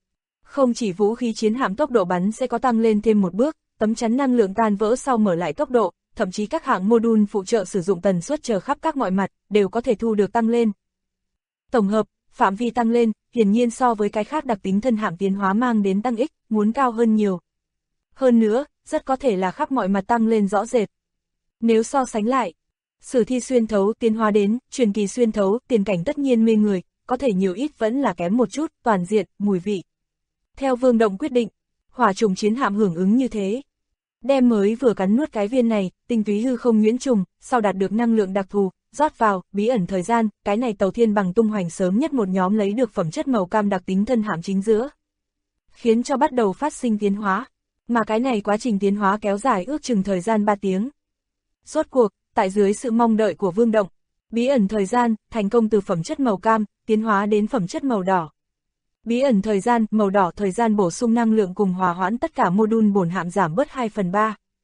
Không chỉ vũ khí chiến hạm tốc độ bắn sẽ có tăng lên thêm một bước, tấm chắn năng lượng tan vỡ sau mở lại tốc độ, thậm chí các hạng module phụ trợ sử dụng tần suất chờ khắp các mọi mặt, đều có thể thu được tăng lên. Tổng hợp, phạm vi tăng lên, hiển nhiên so với cái khác đặc tính thân hạm tiến hóa mang đến tăng ích, muốn cao hơn nhiều. Hơn nữa, rất có thể là khắp mọi mặt tăng lên rõ rệt. Nếu so sánh lại, sử thi xuyên thấu tiến hóa đến, truyền kỳ xuyên thấu, tiền cảnh tất nhiên mê người, có thể nhiều ít vẫn là kém một chút, toàn diện, mùi vị. Theo Vương Động quyết định, hỏa trùng chiến hạm hưởng ứng như thế. Đem mới vừa cắn nuốt cái viên này, tinh túy hư không nhuyễn trùng, sau đạt được năng lượng đặc thù, rót vào, bí ẩn thời gian, cái này Tàu Thiên Bằng tung hoành sớm nhất một nhóm lấy được phẩm chất màu cam đặc tính thân hạm chính giữa. Khiến cho bắt đầu phát sinh tiến hóa, mà cái này quá trình tiến hóa kéo dài ước chừng thời gian 3 tiếng. Rốt cuộc, tại dưới sự mong đợi của Vương Động, bí ẩn thời gian, thành công từ phẩm chất màu cam, tiến hóa đến phẩm chất màu đỏ. Bí ẩn thời gian, màu đỏ thời gian bổ sung năng lượng cùng hòa hoãn tất cả module bổn hạm giảm bớt 2/3.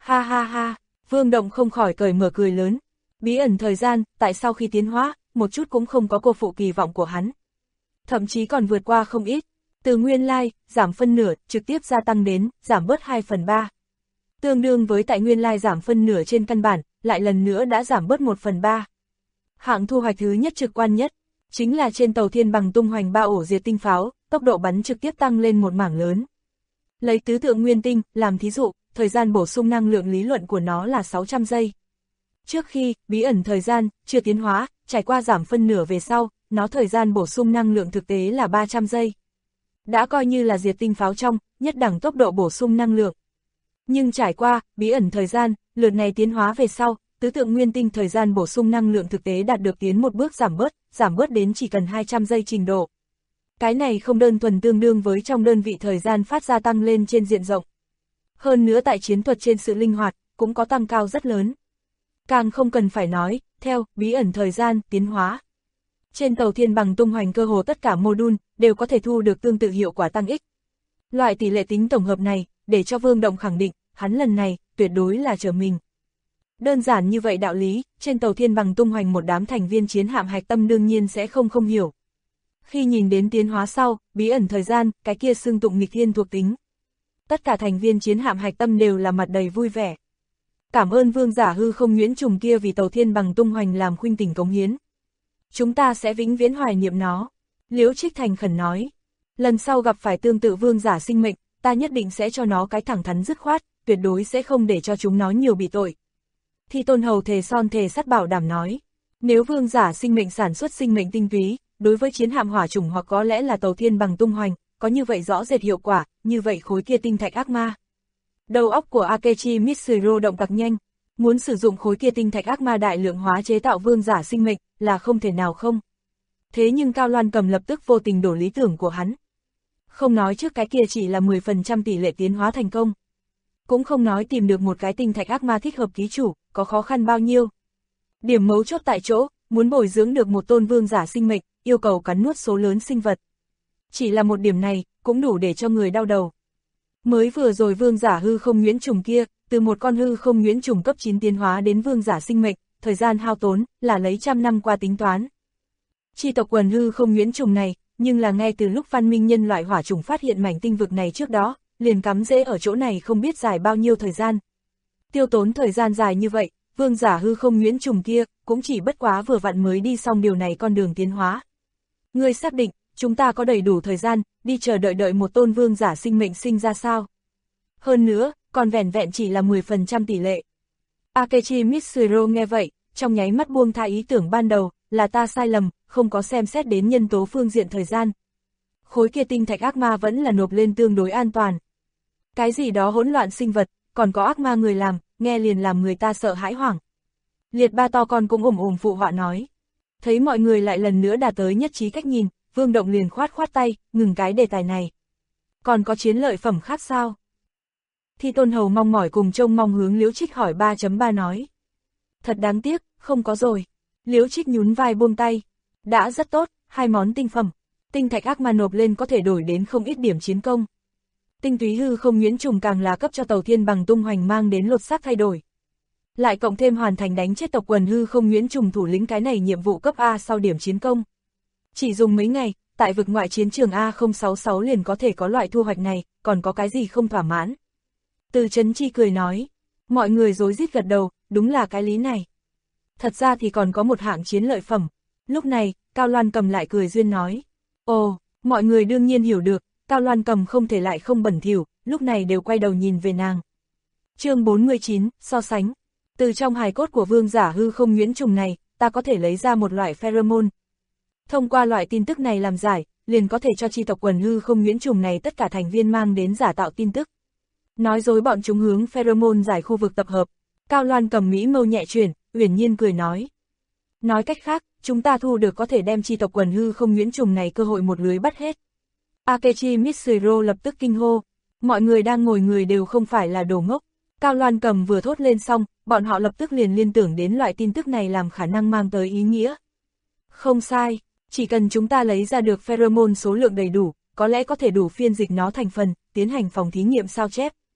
Ha ha ha, Vương Động không khỏi cởi mở cười lớn. Bí ẩn thời gian, tại sao khi tiến hóa, một chút cũng không có cô phụ kỳ vọng của hắn. Thậm chí còn vượt qua không ít. Từ nguyên lai, giảm phân nửa, trực tiếp gia tăng đến, giảm bớt 2/3. Tương đương với tại nguyên lai giảm phân nửa trên căn bản, lại lần nữa đã giảm bớt 1/3. Hạng thu hoạch thứ nhất trực quan nhất, chính là trên tàu thiên bằng tung hoành 3 ổ diệt tinh pháo, tốc độ bắn trực tiếp tăng lên một mảng lớn. Lấy tứ tượng nguyên tinh, làm thí dụ, thời gian bổ sung năng lượng lý luận của nó là 600 giây. Trước khi, bí ẩn thời gian, chưa tiến hóa, trải qua giảm phân nửa về sau, nó thời gian bổ sung năng lượng thực tế là 300 giây. Đã coi như là diệt tinh pháo trong, nhất đẳng tốc độ bổ sung năng lượng. Nhưng trải qua, bí ẩn thời gian, lượt này tiến hóa về sau, tứ tượng nguyên tinh thời gian bổ sung năng lượng thực tế đạt được tiến một bước giảm bớt đến chỉ cần 200 giây trình độ. Cái này không đơn thuần tương đương với trong đơn vị thời gian phát ra tăng lên trên diện rộng. Hơn nữa tại chiến thuật trên sự linh hoạt, cũng có tăng cao rất lớn. Càng không cần phải nói, theo bí ẩn thời gian, tiến hóa. Trên tàu thiên bằng tung hoành cơ hồ tất cả mô-đun đều có thể thu được tương tự hiệu quả tăng ích. Loại tỷ lệ tính tổng hợp này, để cho Vương Động khẳng định, hắn lần này, tuyệt đối là trở mình. Đơn giản như vậy đạo lý, trên tàu thiên bằng tung hoành một đám thành viên chiến hạm hạch tâm đương nhiên sẽ không hiểu. Khi nhìn đến tiến hóa sau, bí ẩn thời gian, cái kia xưng tụng nghịch thiên thuộc tính. Tất cả thành viên chiến hạm hạch tâm đều là mặt đầy vui vẻ. Cảm ơn vương giả hư không Nguyễn Trùng kia vì tàu thiên bằng tung hoành làm khuynh tình cống hiến. Chúng ta sẽ vĩnh viễn hoài niệm nó. Liễu Trích thành khẩn nói. Lần sau gặp phải tương tự vương giả sinh mệnh, ta nhất định sẽ cho nó cái thẳng thắn dứt khoát, tuyệt đối sẽ không để cho chúng nó nhiều bị tội. Thi Tôn Hầu thề son thề sắt bảo đảm nói. Nếu vương giả sinh mệnh sản xuất sinh mệnh tinh túy, đối với chiến hạm hỏa chủng hoặc có lẽ là tàu thiên bằng tung hoành, có như vậy rõ rệt hiệu quả, như vậy khối kia tinh thạch ác ma. Đầu óc của Akechi Mitsuru động tặc nhanh, muốn sử dụng khối kia tinh thạch ác ma đại lượng hóa chế tạo vương giả sinh mệnh, là không thể nào không. Thế nhưng Cao Loan Cầm lập tức vô tình đổ lý tưởng của hắn. Không nói trước cái kia chỉ là 10% tỷ lệ tiến hóa thành công. Cũng không nói tìm được một cái tinh thạch ác ma thích hợp ký chủ, có khó khăn bao nhiêu. Điểm mấu chốt tại chỗ, muốn bồi dưỡng được một tôn vương giả sinh mệnh, yêu cầu cắn nuốt số lớn sinh vật. Chỉ là một điểm này, cũng đủ để cho người đau đầu. Mới vừa rồi vương giả hư không Nguyễn Trùng kia, từ một con hư không Nguyễn Trùng cấp 9 tiến hóa đến vương giả sinh mệnh, thời gian hao tốn, là lấy trăm năm qua tính toán. Chi tộc quần hư không Nguyễn Trùng này, nhưng là ngay từ lúc văn minh nhân loại hỏa trùng phát hiện mảnh tinh vực này trước đó, liền cắm rễ ở chỗ này không biết dài bao nhiêu thời gian. Tiêu tốn thời gian dài như vậy, vương giả hư không Nguyễn Trùng kia, cũng chỉ bất quá vừa vặn mới đi xong điều này con đường tiến hóa. Ngươi xác định, chúng ta có đầy đủ thời gian, đi chờ đợi một tôn vương giả sinh mệnh sinh ra sao? Hơn nữa, còn vẻn vẹn chỉ là 10% tỷ lệ. Akechi Mitsuru nghe vậy, trong nháy mắt buông tha ý tưởng ban đầu, là ta sai lầm, không có xem xét đến nhân tố phương diện thời gian. Khối kia tinh thạch ác ma vẫn là nộp lên tương đối an toàn. Cái gì đó hỗn loạn sinh vật, còn có ác ma người làm, nghe liền làm người ta sợ hãi hoảng. Liệt ba to con cũng ủng phụ họa nói. Thấy mọi người lại lần nữa đạt tới nhất trí cách nhìn, Vương Động liền khoát tay, ngừng cái đề tài này. Còn có chiến lợi phẩm khác sao? Thi Tôn Hầu mong mỏi cùng trông mong hướng Liễu Trích hỏi 3.3 nói. Thật đáng tiếc, không có rồi. Liễu Trích nhún vai buông tay. Đã rất tốt, 2 món tinh phẩm. Tinh thạch ác ma nộp lên có thể đổi đến không ít điểm chiến công. Tinh túy hư không Nguyễn Trùng càng là cấp cho tàu thiên bằng tung hoành mang đến lột xác thay đổi. Lại cộng thêm hoàn thành đánh chết tộc quần hư không Nguyễn Trùng thủ lĩnh cái này nhiệm vụ cấp A sau điểm chiến công. Chỉ dùng mấy ngày, tại vực ngoại chiến trường A066 liền có thể có loại thu hoạch này, còn có cái gì không thỏa mãn. Từ Trấn Chi cười nói, mọi người rối rít gật đầu, đúng là cái lý này. Thật ra thì còn có một hạng chiến lợi phẩm. Lúc này, Cao Loan Cầm lại cười duyên nói. Ồ, mọi người đương nhiên hiểu được, Cao Loan Cầm không thể lại không bẩn thỉu, lúc này đều quay đầu nhìn về nàng. Chương 49, so sánh. Từ trong hài cốt của vương giả hư không Nguyễn Trùng này, ta có thể lấy ra một loại pheromone. Thông qua loại tin tức này làm giải, liền có thể cho chi tộc quần hư không Nguyễn Trùng này tất cả thành viên mang đến giả tạo tin tức. Nói dối bọn chúng hướng pheromone giải khu vực tập hợp. Cao Loan Cầm mỹ mâu nhẹ chuyển, uyển nhiên cười nói. Nói cách khác, chúng ta thu được có thể đem chi tộc quần hư không Nguyễn Trùng này cơ hội một lưới bắt hết. Akechi Mitsuru lập tức kinh hô. Mọi người đang ngồi người đều không phải là đồ ngốc. Cao Loan Cầm vừa thốt lên xong, bọn họ lập tức liền liên tưởng đến loại tin tức này làm khả năng mang tới ý nghĩa. Không sai, chỉ cần chúng ta lấy ra được pheromone số lượng đầy đủ, có lẽ có thể đủ phiên dịch nó thành phần, tiến hành phòng thí nghiệm sao chép.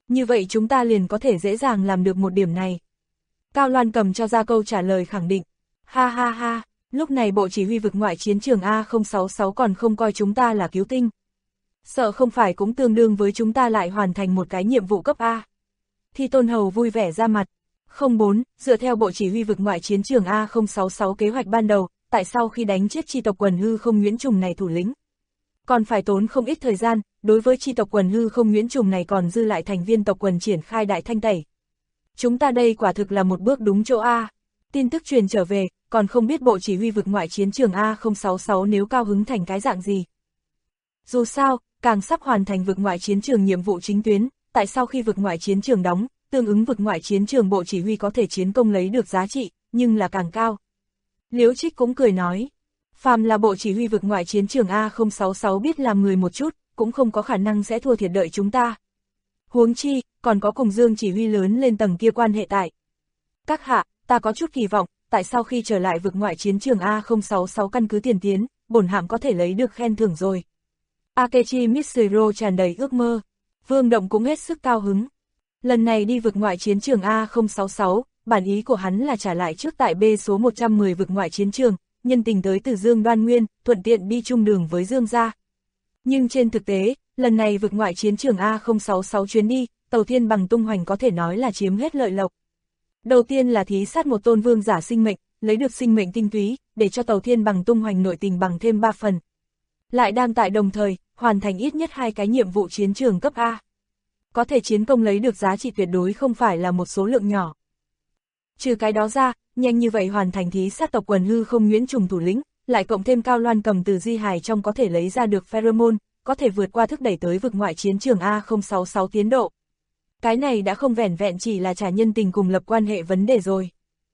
Như vậy chúng ta liền có thể dễ dàng làm được một điểm này. Cao Loan Cầm cho ra câu trả lời khẳng định. Ha ha ha, lúc này Bộ Chỉ huy vực ngoại chiến trường A066 còn không coi chúng ta là cứu tinh. Sợ không phải cũng tương đương với chúng ta lại hoàn thành một cái nhiệm vụ cấp A. Thi Tôn Hầu vui vẻ ra mặt. 04, dựa theo Bộ Chỉ huy vực ngoại chiến trường A066 kế hoạch ban đầu, tại sau khi đánh chết chi tộc quần hư không Nguyễn Trùng này thủ lĩnh, còn phải tốn không ít thời gian, đối với chi tộc quần hư không Nguyễn Trùng này còn dư lại thành viên tộc quần triển khai đại thanh tẩy. Chúng ta đây quả thực là một bước đúng chỗ A. Tin tức truyền trở về, còn không biết Bộ Chỉ huy vực ngoại chiến trường A066 nếu cao hứng thành cái dạng gì. Dù sao, càng sắp hoàn thành vực ngoại chiến trường nhiệm vụ chính tuyến, tại sau khi vực ngoại chiến trường đóng, tương ứng vực ngoại chiến trường Bộ Chỉ huy có thể chiến công lấy được giá trị, nhưng là càng cao. Liễu Trích cũng cười nói, phàm là Bộ Chỉ huy vực ngoại chiến trường A066 biết làm người một chút, cũng không có khả năng sẽ thua thiệt đợi chúng ta. Huống chi, còn có cùng Dương Chỉ huy lớn lên tầng kia quan hệ tại. Các hạ, ta có chút kỳ vọng, tại sau khi trở lại vực ngoại chiến trường A066 căn cứ tiền tiến, bổn hạm có thể lấy được khen thưởng rồi. Akechi Mitsuro tràn đầy ước mơ. Vương Động cũng hết sức cao hứng. Lần này đi vực ngoại chiến trường A066, bản ý của hắn là trả lại trước tại B số 110 vực ngoại chiến trường, nhân tình tới từ Dương Đoan Nguyên, thuận tiện đi chung đường với Dương gia. Nhưng trên thực tế, lần này vực ngoại chiến trường A066 chuyến đi, Tàu Thiên Bằng tung hoành có thể nói là chiếm hết lợi lộc. Đầu tiên là thí sát một tôn vương giả sinh mệnh, lấy được sinh mệnh tinh túy, để cho Tàu Thiên Bằng tung hoành nội tình bằng thêm 3 phần. Lại đang tại đồng thời, hoàn thành ít nhất 2 cái nhiệm vụ chiến trường cấp A. Có thể chiến công lấy được giá trị tuyệt đối không phải là một số lượng nhỏ. Trừ cái đó ra, nhanh như vậy hoàn thành thí sát tộc quần hư không Nguyễn Trùng thủ lĩnh, lại cộng thêm Cao Loan Cầm từ di hài trong có thể lấy ra được pheromone, có thể vượt qua thúc đẩy tới vực ngoại chiến trường A066 tiến độ. Cái này đã không vẻn vẹn chỉ là trả nhân tình cùng lập quan hệ vấn đề rồi.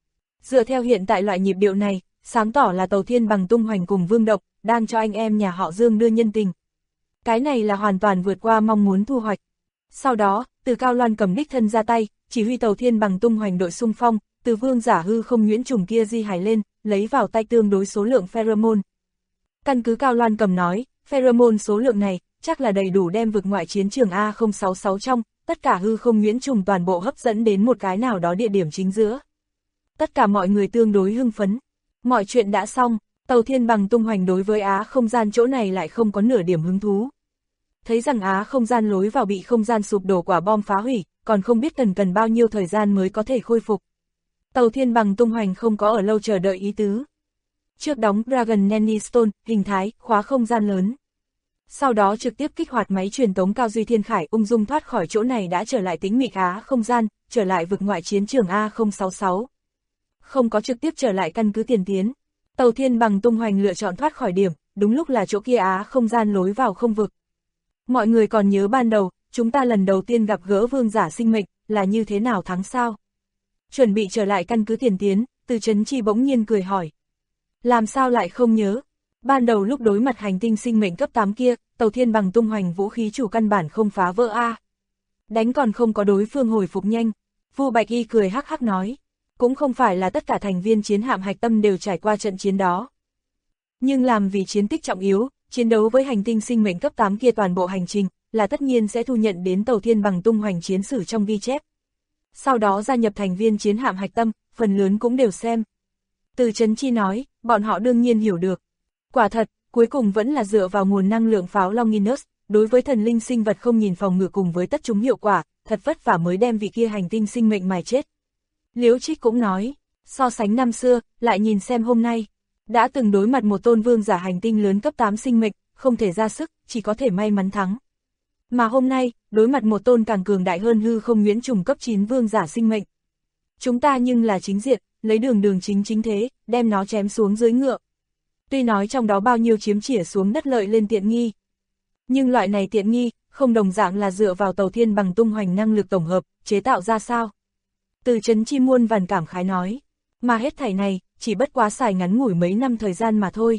Dựa theo hiện tại loại nhịp điệu này, sáng tỏ là Tàu Thiên Bằng tung hoành cùng Vương Độc, đang cho anh em nhà họ Dương đưa nhân tình. Cái này là hoàn toàn vượt qua mong muốn thu hoạch. Sau đó, từ Cao Loan Cầm đích thân ra tay, chỉ huy Tàu Thiên Bằng tung hoành đội xung phong, từ vương giả hư không Nguyễn Trùng kia di hài lên, lấy vào tay tương đối số lượng pheromone. Căn cứ Cao Loan Cầm nói, pheromone số lượng này, chắc là đầy đủ đem vực ngoại chiến trường A066 trong, tất cả hư không Nguyễn Trùng toàn bộ hấp dẫn đến một cái nào đó địa điểm chính giữa. Tất cả mọi người tương đối hưng phấn. Mọi chuyện đã xong, Tàu Thiên Bằng tung hoành đối với Á không gian chỗ này lại không có nửa điểm hứng thú. Thấy rằng Á không gian lối vào bị không gian sụp đổ quả bom phá hủy, còn không biết cần bao nhiêu thời gian mới có thể khôi phục. Tàu Thiên Bằng tung hoành không có ở lâu chờ đợi ý tứ. Trước đóng Dragon Nanny Stone, hình thái, khóa không gian lớn. Sau đó trực tiếp kích hoạt máy truyền tống Cao Duy Thiên Khải ung dung thoát khỏi chỗ này đã trở lại tĩnh mịch Á không gian, trở lại vực ngoại chiến trường A066. Không có trực tiếp trở lại căn cứ tiền tiến. Tàu Thiên Bằng tung hoành lựa chọn thoát khỏi điểm, đúng lúc là chỗ kia Á không gian lối vào không vực. Mọi người còn nhớ ban đầu, chúng ta lần đầu tiên gặp gỡ vương giả sinh mệnh, là như thế nào thắng sao? Chuẩn bị trở lại căn cứ tiền tiến, Từ Chấn Chi bỗng nhiên cười hỏi. Làm sao lại không nhớ? Ban đầu lúc đối mặt hành tinh sinh mệnh cấp 8 kia, Tàu Thiên Bằng tung hoành vũ khí chủ căn bản không phá vỡ A. Đánh còn không có đối phương hồi phục nhanh. Vu Bạch Y cười hắc hắc nói. Cũng không phải là tất cả thành viên chiến hạm hạch tâm đều trải qua trận chiến đó. Nhưng làm vì chiến tích trọng yếu, chiến đấu với hành tinh sinh mệnh cấp 8 kia toàn bộ hành trình, là tất nhiên sẽ thu nhận đến Tàu Thiên Bằng tung hoành chiến sử trong ghi chép. Sau đó gia nhập thành viên chiến hạm hạch tâm, phần lớn cũng đều xem. Từ Chấn Chi nói, bọn họ đương nhiên hiểu được. Quả thật, cuối cùng vẫn là dựa vào nguồn năng lượng pháo Longinus, đối với thần linh sinh vật không nhìn phòng ngự cùng với tất chúng hiệu quả, thật vất vả mới đem vị kia hành tinh sinh mệnh mài chết. Liễu Trích cũng nói, so sánh năm xưa, lại nhìn xem hôm nay, đã từng đối mặt một tôn vương giả hành tinh lớn cấp 8 sinh mệnh, không thể ra sức, chỉ có thể may mắn thắng. Mà hôm nay, đối mặt một tôn càng cường đại hơn hư không Nguyễn Trùng cấp 9 vương giả sinh mệnh. Chúng ta nhưng là chính diện, lấy đường chính thế, đem nó chém xuống dưới ngựa. Tuy nói trong đó bao nhiêu chiếm chỉa xuống đất lợi lên tiện nghi. Nhưng loại này tiện nghi, không đồng dạng là dựa vào Tàu Thiên Bằng tung hoành năng lực tổng hợp, chế tạo ra sao. Từ Chấn Chi muôn vàn cảm khái nói, mà hết thảy này, chỉ bất quá xài ngắn ngủi mấy năm thời gian mà thôi.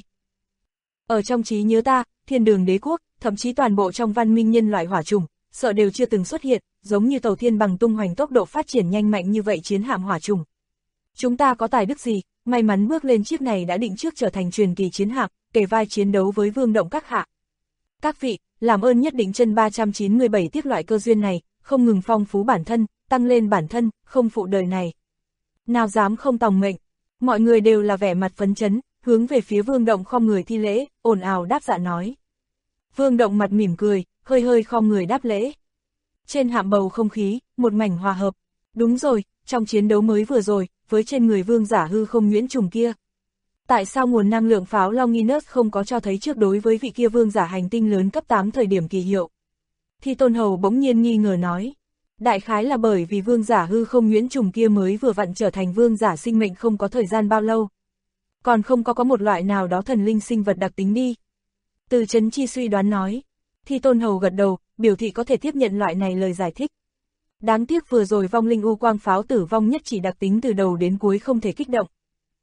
Ở trong trí nhớ ta, Thiên Đường Đế Quốc, thậm chí toàn bộ trong văn minh nhân loại hỏa trùng, sợ đều chưa từng xuất hiện, giống như Tàu Thiên Bằng tung hoành tốc độ phát triển nhanh mạnh như vậy chiến hạm hỏa trùng. Chúng ta có tài đức gì, may mắn bước lên chiếc này đã định trước trở thành truyền kỳ chiến hạm, kề vai chiến đấu với Vương Động các hạ. Các vị, làm ơn nhất định chân 397 tiếp loại cơ duyên này, không ngừng phong phú bản thân, tăng lên bản thân, không phụ đời này. Nào dám không tòng mệnh, mọi người đều là vẻ mặt phấn chấn, hướng về phía Vương Động khom người thi lễ, ồn ào đáp dạ nói. Vương Động mặt mỉm cười, hơi hơi khom người đáp lễ. Trên hạm bầu không khí, một mảnh hòa hợp. Đúng rồi, trong chiến đấu mới vừa rồi, với trên người vương giả hư không Nguyễn Trùng kia. Tại sao nguồn năng lượng pháo Longinus không có cho thấy trước đối với vị kia vương giả hành tinh lớn cấp 8 thời điểm kỳ hiệu? Thi Tôn Hầu bỗng nhiên nghi ngờ nói. Đại khái là bởi vì vương giả hư không Nguyễn Trùng kia mới vừa vặn trở thành vương giả sinh mệnh không có thời gian bao lâu. Còn không có một loại nào đó thần linh sinh vật đặc tính đi. Từ Chấn Chi suy đoán nói. Thi Tôn Hầu gật đầu, biểu thị có thể tiếp nhận loại này lời giải thích. Đáng tiếc vừa rồi vong linh u quang pháo tử vong nhất chỉ đặc tính từ đầu đến cuối không thể kích động.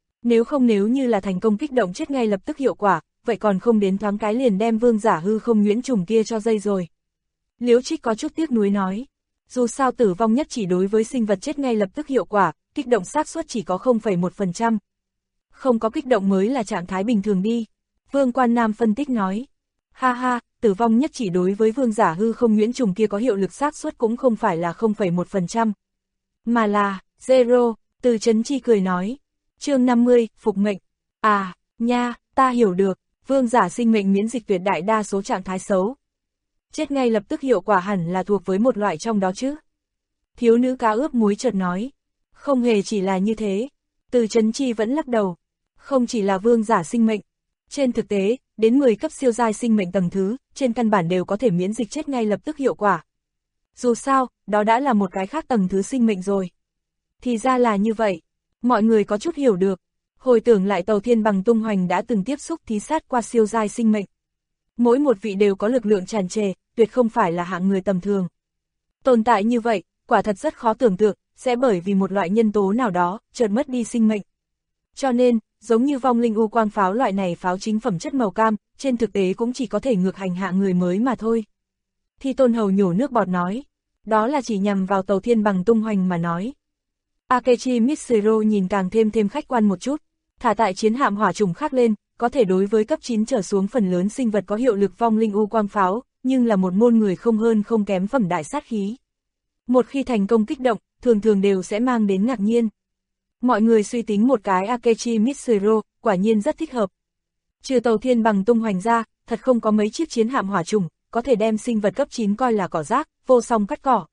Nếu như là thành công kích động chết ngay lập tức hiệu quả, vậy còn không đến thoáng cái liền đem vương giả hư không Nguyễn Trùng kia cho dây rồi. Liễu Trích có chút tiếc nuối nói, dù sao tử vong nhất chỉ đối với sinh vật chết ngay lập tức hiệu quả, kích động xác suất chỉ có 0,1%. Không có kích động mới là trạng thái bình thường đi. Vương Quan Nam phân tích nói, ha ha, tử vong nhất chỉ đối với vương giả hư không Nguyễn Trùng kia có hiệu lực xác suất cũng không phải là 0,1%, mà là zero. Từ Chấn Chi cười nói, chương 50, phục mệnh. À, nha, ta hiểu được, vương giả sinh mệnh miễn dịch tuyệt đại đa số trạng thái xấu. Chết ngay lập tức hiệu quả hẳn là thuộc với một loại trong đó chứ. Thiếu nữ cá ướp muối chợt nói, không hề chỉ là như thế. Từ Chấn Chi vẫn lắc đầu, không chỉ là vương giả sinh mệnh. Trên thực tế, đến 10 cấp siêu giai sinh mệnh tầng thứ, trên căn bản đều có thể miễn dịch chết ngay lập tức hiệu quả. Dù sao, đó đã là một cái khác tầng thứ sinh mệnh rồi. Thì ra là như vậy, mọi người có chút hiểu được. Hồi tưởng lại Tàu Thiên Bằng tung hoành đã từng tiếp xúc thí sát qua siêu giai sinh mệnh. Mỗi một vị đều có lực lượng tràn trề, tuyệt không phải là hạng người tầm thường. Tồn tại như vậy, quả thật rất khó tưởng tượng, sẽ bởi vì một loại nhân tố nào đó, chợt mất đi sinh mệnh. Cho nên, giống như vong linh u quang pháo loại này pháo chính phẩm chất màu cam, trên thực tế cũng chỉ có thể ngược hành hạ người mới mà thôi. Thi Tôn Hầu nhổ nước bọt nói, đó là chỉ nhằm vào Tàu Thiên Bằng tung hoành mà nói. Akechi Mitsuru nhìn càng thêm khách quan một chút, thả tại chiến hạm hỏa trùng khác lên, có thể đối với cấp 9 trở xuống phần lớn sinh vật có hiệu lực vong linh u quang pháo, nhưng là một môn người không hơn không kém phẩm đại sát khí. Một khi thành công kích động, thường đều sẽ mang đến ngạc nhiên. Mọi người suy tính một cái Akechi Mitsuru, quả nhiên rất thích hợp. Trừ Tàu Thiên Bằng tung hoành ra, thật không có mấy chiếc chiến hạm hỏa trùng, có thể đem sinh vật cấp 9 coi là cỏ rác, vô song cắt cỏ.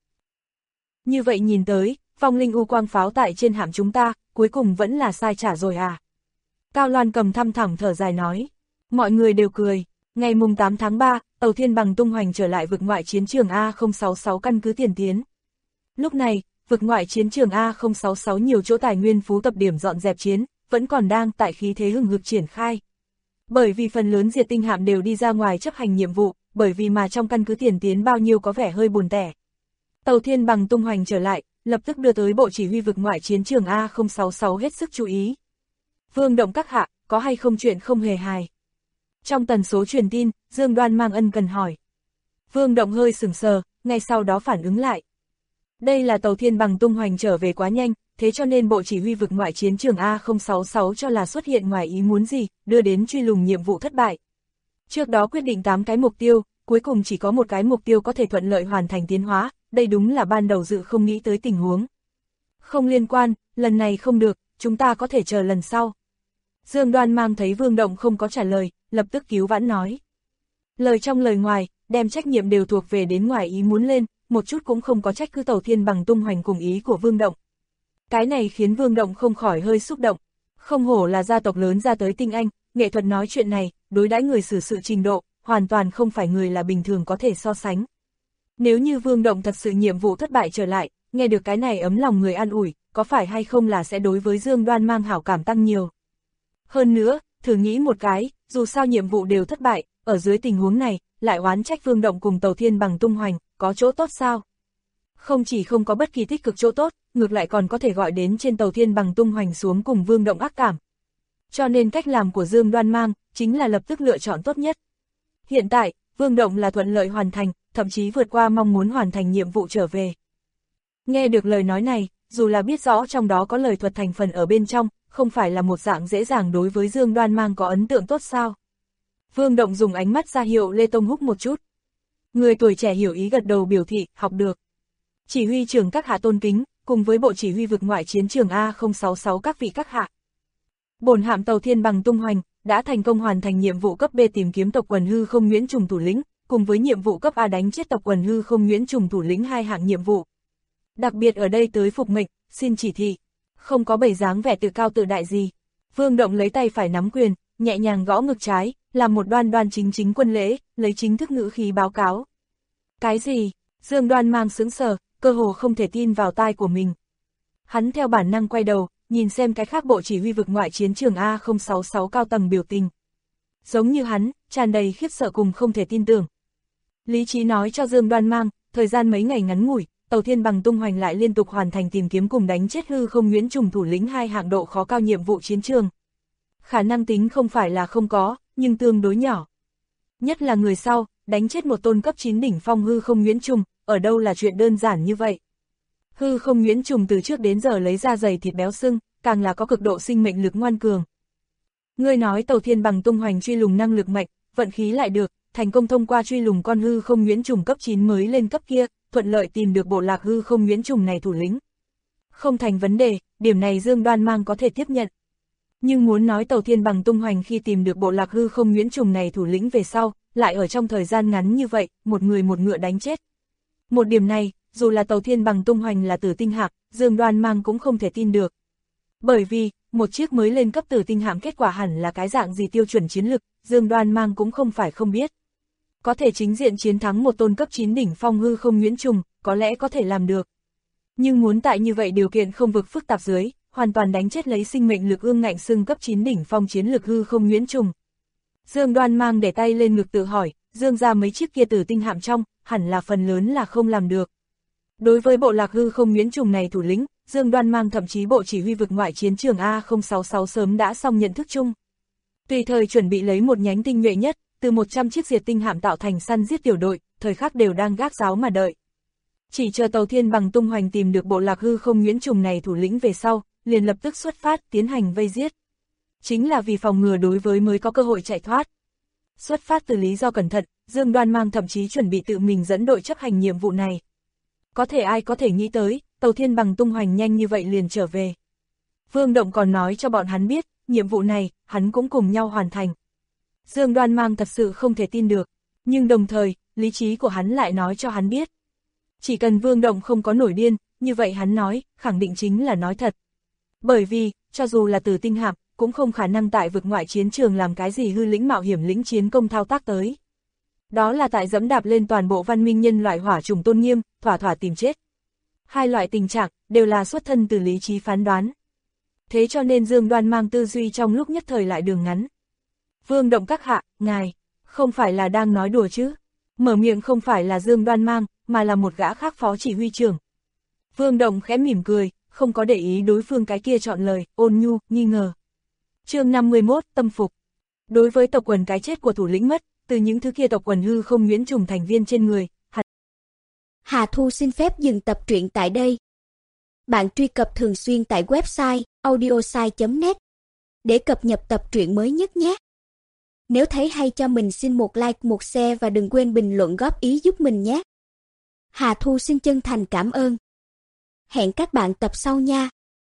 Như vậy nhìn tới, vong linh u quang pháo tại trên hạm chúng ta, cuối cùng vẫn là sai trả rồi à. Cao Loan cầm thăm thẳm thở dài nói. Mọi người đều cười. Ngày mùng 8 tháng 3, Tàu Thiên Bằng tung hoành trở lại vực ngoại chiến trường A066 căn cứ tiền tiến. Lúc này, vực ngoại chiến trường A066 nhiều chỗ tài nguyên phú tập điểm dọn dẹp chiến, vẫn còn đang tại khí thế hừng hực triển khai. Bởi vì phần lớn diệt tinh hạm đều đi ra ngoài chấp hành nhiệm vụ, bởi vì mà trong căn cứ tiền tiến bao nhiêu có vẻ hơi buồn tẻ. Tàu Thiên Bằng tung hoành trở lại, lập tức đưa tới bộ chỉ huy vực ngoại chiến trường A066 hết sức chú ý. Vương Động các hạ, có hay không chuyện không hề hài? Trong tần số truyền tin, Dương Đoan mang ân cần hỏi. Vương Động hơi sửng sờ, ngay sau đó phản ứng lại. Đây là Tàu Thiên Bằng tung hoành trở về quá nhanh, thế cho nên bộ chỉ huy vực ngoại chiến trường A066 cho là xuất hiện ngoài ý muốn gì, đưa đến truy lùng nhiệm vụ thất bại. Trước đó quyết định 8 cái mục tiêu, cuối cùng chỉ có một cái mục tiêu có thể thuận lợi hoàn thành tiến hóa, đây đúng là ban đầu dự không nghĩ tới tình huống. Không liên quan, lần này không được, chúng ta có thể chờ lần sau. Dương Đoan mang thấy Vương Động không có trả lời, lập tức cứu vãn nói. Lời trong lời ngoài, đem trách nhiệm đều thuộc về đến ngoài ý muốn lên, một chút cũng không có trách cứ Tàu Thiên Bằng tung hoành cùng ý của Vương Động. Cái này khiến Vương Động không khỏi hơi xúc động. Không hổ là gia tộc lớn ra tới tinh anh, nghệ thuật nói chuyện này, đối đãi người xử sự trình độ, hoàn toàn không phải người là bình thường có thể so sánh. Nếu như Vương Động thật sự nhiệm vụ thất bại trở lại, nghe được cái này ấm lòng người an ủi, có phải hay không là sẽ đối với Dương Đoan mang hảo cảm tăng nhiều. Hơn nữa, thử nghĩ một cái, dù sao nhiệm vụ đều thất bại, ở dưới tình huống này, lại oán trách Vương Động cùng Tàu Thiên Bằng tung hoành, có chỗ tốt sao? Không chỉ không có bất kỳ tích cực chỗ tốt, ngược lại còn có thể gọi đến trên Tàu Thiên Bằng tung hoành xuống cùng Vương Động ác cảm. Cho nên cách làm của Dương Đoan mang, chính là lập tức lựa chọn tốt nhất. Hiện tại, Vương Động là thuận lợi hoàn thành, thậm chí vượt qua mong muốn hoàn thành nhiệm vụ trở về. Nghe được lời nói này, dù là biết rõ trong đó có lời thuật thành phần ở bên trong, không phải là một dạng dễ dàng đối với Dương Đoan mang có ấn tượng tốt sao. Vương Động dùng ánh mắt ra hiệu Lê Tông Húc một chút. Người tuổi trẻ hiểu ý gật đầu biểu thị, học được. Chỉ huy trưởng các hạ tôn kính, cùng với bộ chỉ huy vực ngoại chiến trường A066 các vị các hạ. Bổn hạm tàu Thiên Bằng tung hoành, đã thành công hoàn thành nhiệm vụ cấp B tìm kiếm tộc quần hư không Nguyễn Trùng thủ lĩnh, cùng với nhiệm vụ cấp A đánh chết tộc quần hư không Nguyễn Trùng thủ lĩnh 2 hạng nhiệm vụ. Đặc biệt ở đây tới phục mệnh, xin chỉ thị. Không có bày dáng vẻ tự cao tự đại gì. Vương Động lấy tay phải nắm quyền, nhẹ nhàng gõ ngực trái, làm một đoan đoan chính quân lễ, lấy chính thức ngữ khí báo cáo. Cái gì? Dương Đoan Mang sững sờ, cơ hồ không thể tin vào tai của mình. Hắn theo bản năng quay đầu, nhìn xem cái khác bộ chỉ huy vực ngoại chiến trường A066 cao tầng biểu tình. Giống như hắn, tràn đầy khiếp sợ cùng không thể tin tưởng. Lý trí nói cho Dương Đoan Mang, thời gian mấy ngày ngắn ngủi, tàu Thiên Bằng tung hoành lại liên tục hoàn thành tìm kiếm cùng đánh chết hư không Nguyễn Trùng thủ lĩnh 2 hạng độ khó cao nhiệm vụ chiến trường. Khả năng tính không phải là không có, nhưng tương đối nhỏ. Nhất là người sau, đánh chết một tôn cấp 9 đỉnh phong hư không Nguyễn Trùng, ở đâu là chuyện đơn giản như vậy. Hư không Nguyễn Trùng từ trước đến giờ lấy ra dày thịt béo sưng, càng là có cực độ sinh mệnh lực ngoan cường. Ngươi nói tàu Thiên Bằng tung hoành truy lùng năng lực mạnh, vận khí lại được, thành công thông qua truy lùng con hư không Nguyễn Trùng cấp 9 mới lên cấp kia, thuận lợi tìm được bộ lạc hư không Nguyễn Trùng này thủ lĩnh. Không thành vấn đề, điểm này Dương Đoan Mang có thể tiếp nhận. Nhưng muốn nói tàu Thiên Bằng tung hoành khi tìm được bộ lạc hư không Nguyễn Trùng này thủ lĩnh về sau, lại ở trong thời gian ngắn như vậy, một người một ngựa đánh chết. Một điểm này, dù là tàu Thiên Bằng tung hoành là tử tinh hạc, Dương Đoan Mang cũng không thể tin được. Bởi vì, một chiếc mới lên cấp tử tinh hạm kết quả hẳn là cái dạng gì tiêu chuẩn chiến lực, Dương Đoan Mang cũng không phải không biết. Có thể chính diện chiến thắng một tôn cấp 9 đỉnh phong hư không Nguyễn Trùng, có lẽ có thể làm được. Nhưng muốn tại như vậy điều kiện không vực phức tạp dưới, hoàn toàn đánh chết lấy sinh mệnh lực ương ngạnh xưng cấp 9 đỉnh phong chiến lực hư không Nguyễn Trùng. Dương Đoan Mang để tay lên ngực tự hỏi, Dương ra mấy chiếc kia tử tinh hạm trong, hẳn là phần lớn là không làm được. Đối với bộ lạc hư không Nguyễn Trùng này thủ lĩnh, Dương Đoan Mang thậm chí bộ chỉ huy vực ngoại chiến trường A066 sớm đã xong nhận thức chung. Tùy thời chuẩn bị lấy một nhánh tinh nhuệ nhất, từ 100 chiếc diệt tinh hạm tạo thành săn giết tiểu đội, thời khắc đều đang gác giáo mà đợi. Chỉ chờ tàu Thiên Bằng tung hoành tìm được bộ lạc hư không Nguyễn Trùng này thủ lĩnh về sau, liền lập tức xuất phát tiến hành vây giết. Chính là vì phòng ngừa đối với mới có cơ hội chạy thoát. Xuất phát từ lý do cẩn thận, Dương Đoan Mang thậm chí chuẩn bị tự mình dẫn đội chấp hành nhiệm vụ này. Có thể ai có thể nghĩ tới, tàu Thiên Bằng tung hoành nhanh như vậy liền trở về. Vương Động còn nói cho bọn hắn biết, nhiệm vụ này, hắn cũng cùng nhau hoàn thành. Dương Đoan Mang thật sự không thể tin được, nhưng đồng thời, lý trí của hắn lại nói cho hắn biết. Chỉ cần Vương Động không có nổi điên, như vậy hắn nói, khẳng định chính là nói thật. Bởi vì, cho dù là tử tinh hạm, cũng không khả năng tại vực ngoại chiến trường làm cái gì hư lĩnh mạo hiểm lĩnh chiến công thao tác tới. Đó là tại dẫm đạp lên toàn bộ văn minh nhân loại hỏa trùng tôn nghiêm, thỏa thỏa tìm chết. Hai loại tình trạng, đều là xuất thân từ lý trí phán đoán. Thế cho nên Dương Đoan Mang tư duy trong lúc nhất thời lại đường ngắn. Vương Động các hạ, ngài, không phải là đang nói đùa chứ? Mở miệng không phải là Dương Đoan Mang, mà là một gã khác phó chỉ huy trưởng. Vương Động khẽ mỉm cười, không có để ý đối phương cái kia chọn lời, ôn nhu, nghi ngờ. Chương 51, tâm phục. Đối với tộc quần cái chết của thủ lĩnh mất, từ những thứ kia tộc quần hư không Nguyễn Trùng thành viên trên người. Hà Thu xin phép dừng tập truyện tại đây. Bạn truy cập thường xuyên tại website audiosai.net để cập nhật tập truyện mới nhất nhé. Nếu thấy hay cho mình xin một like, một share và đừng quên bình luận góp ý giúp mình nhé. Hà Thu xin chân thành cảm ơn. Hẹn các bạn tập sau nha.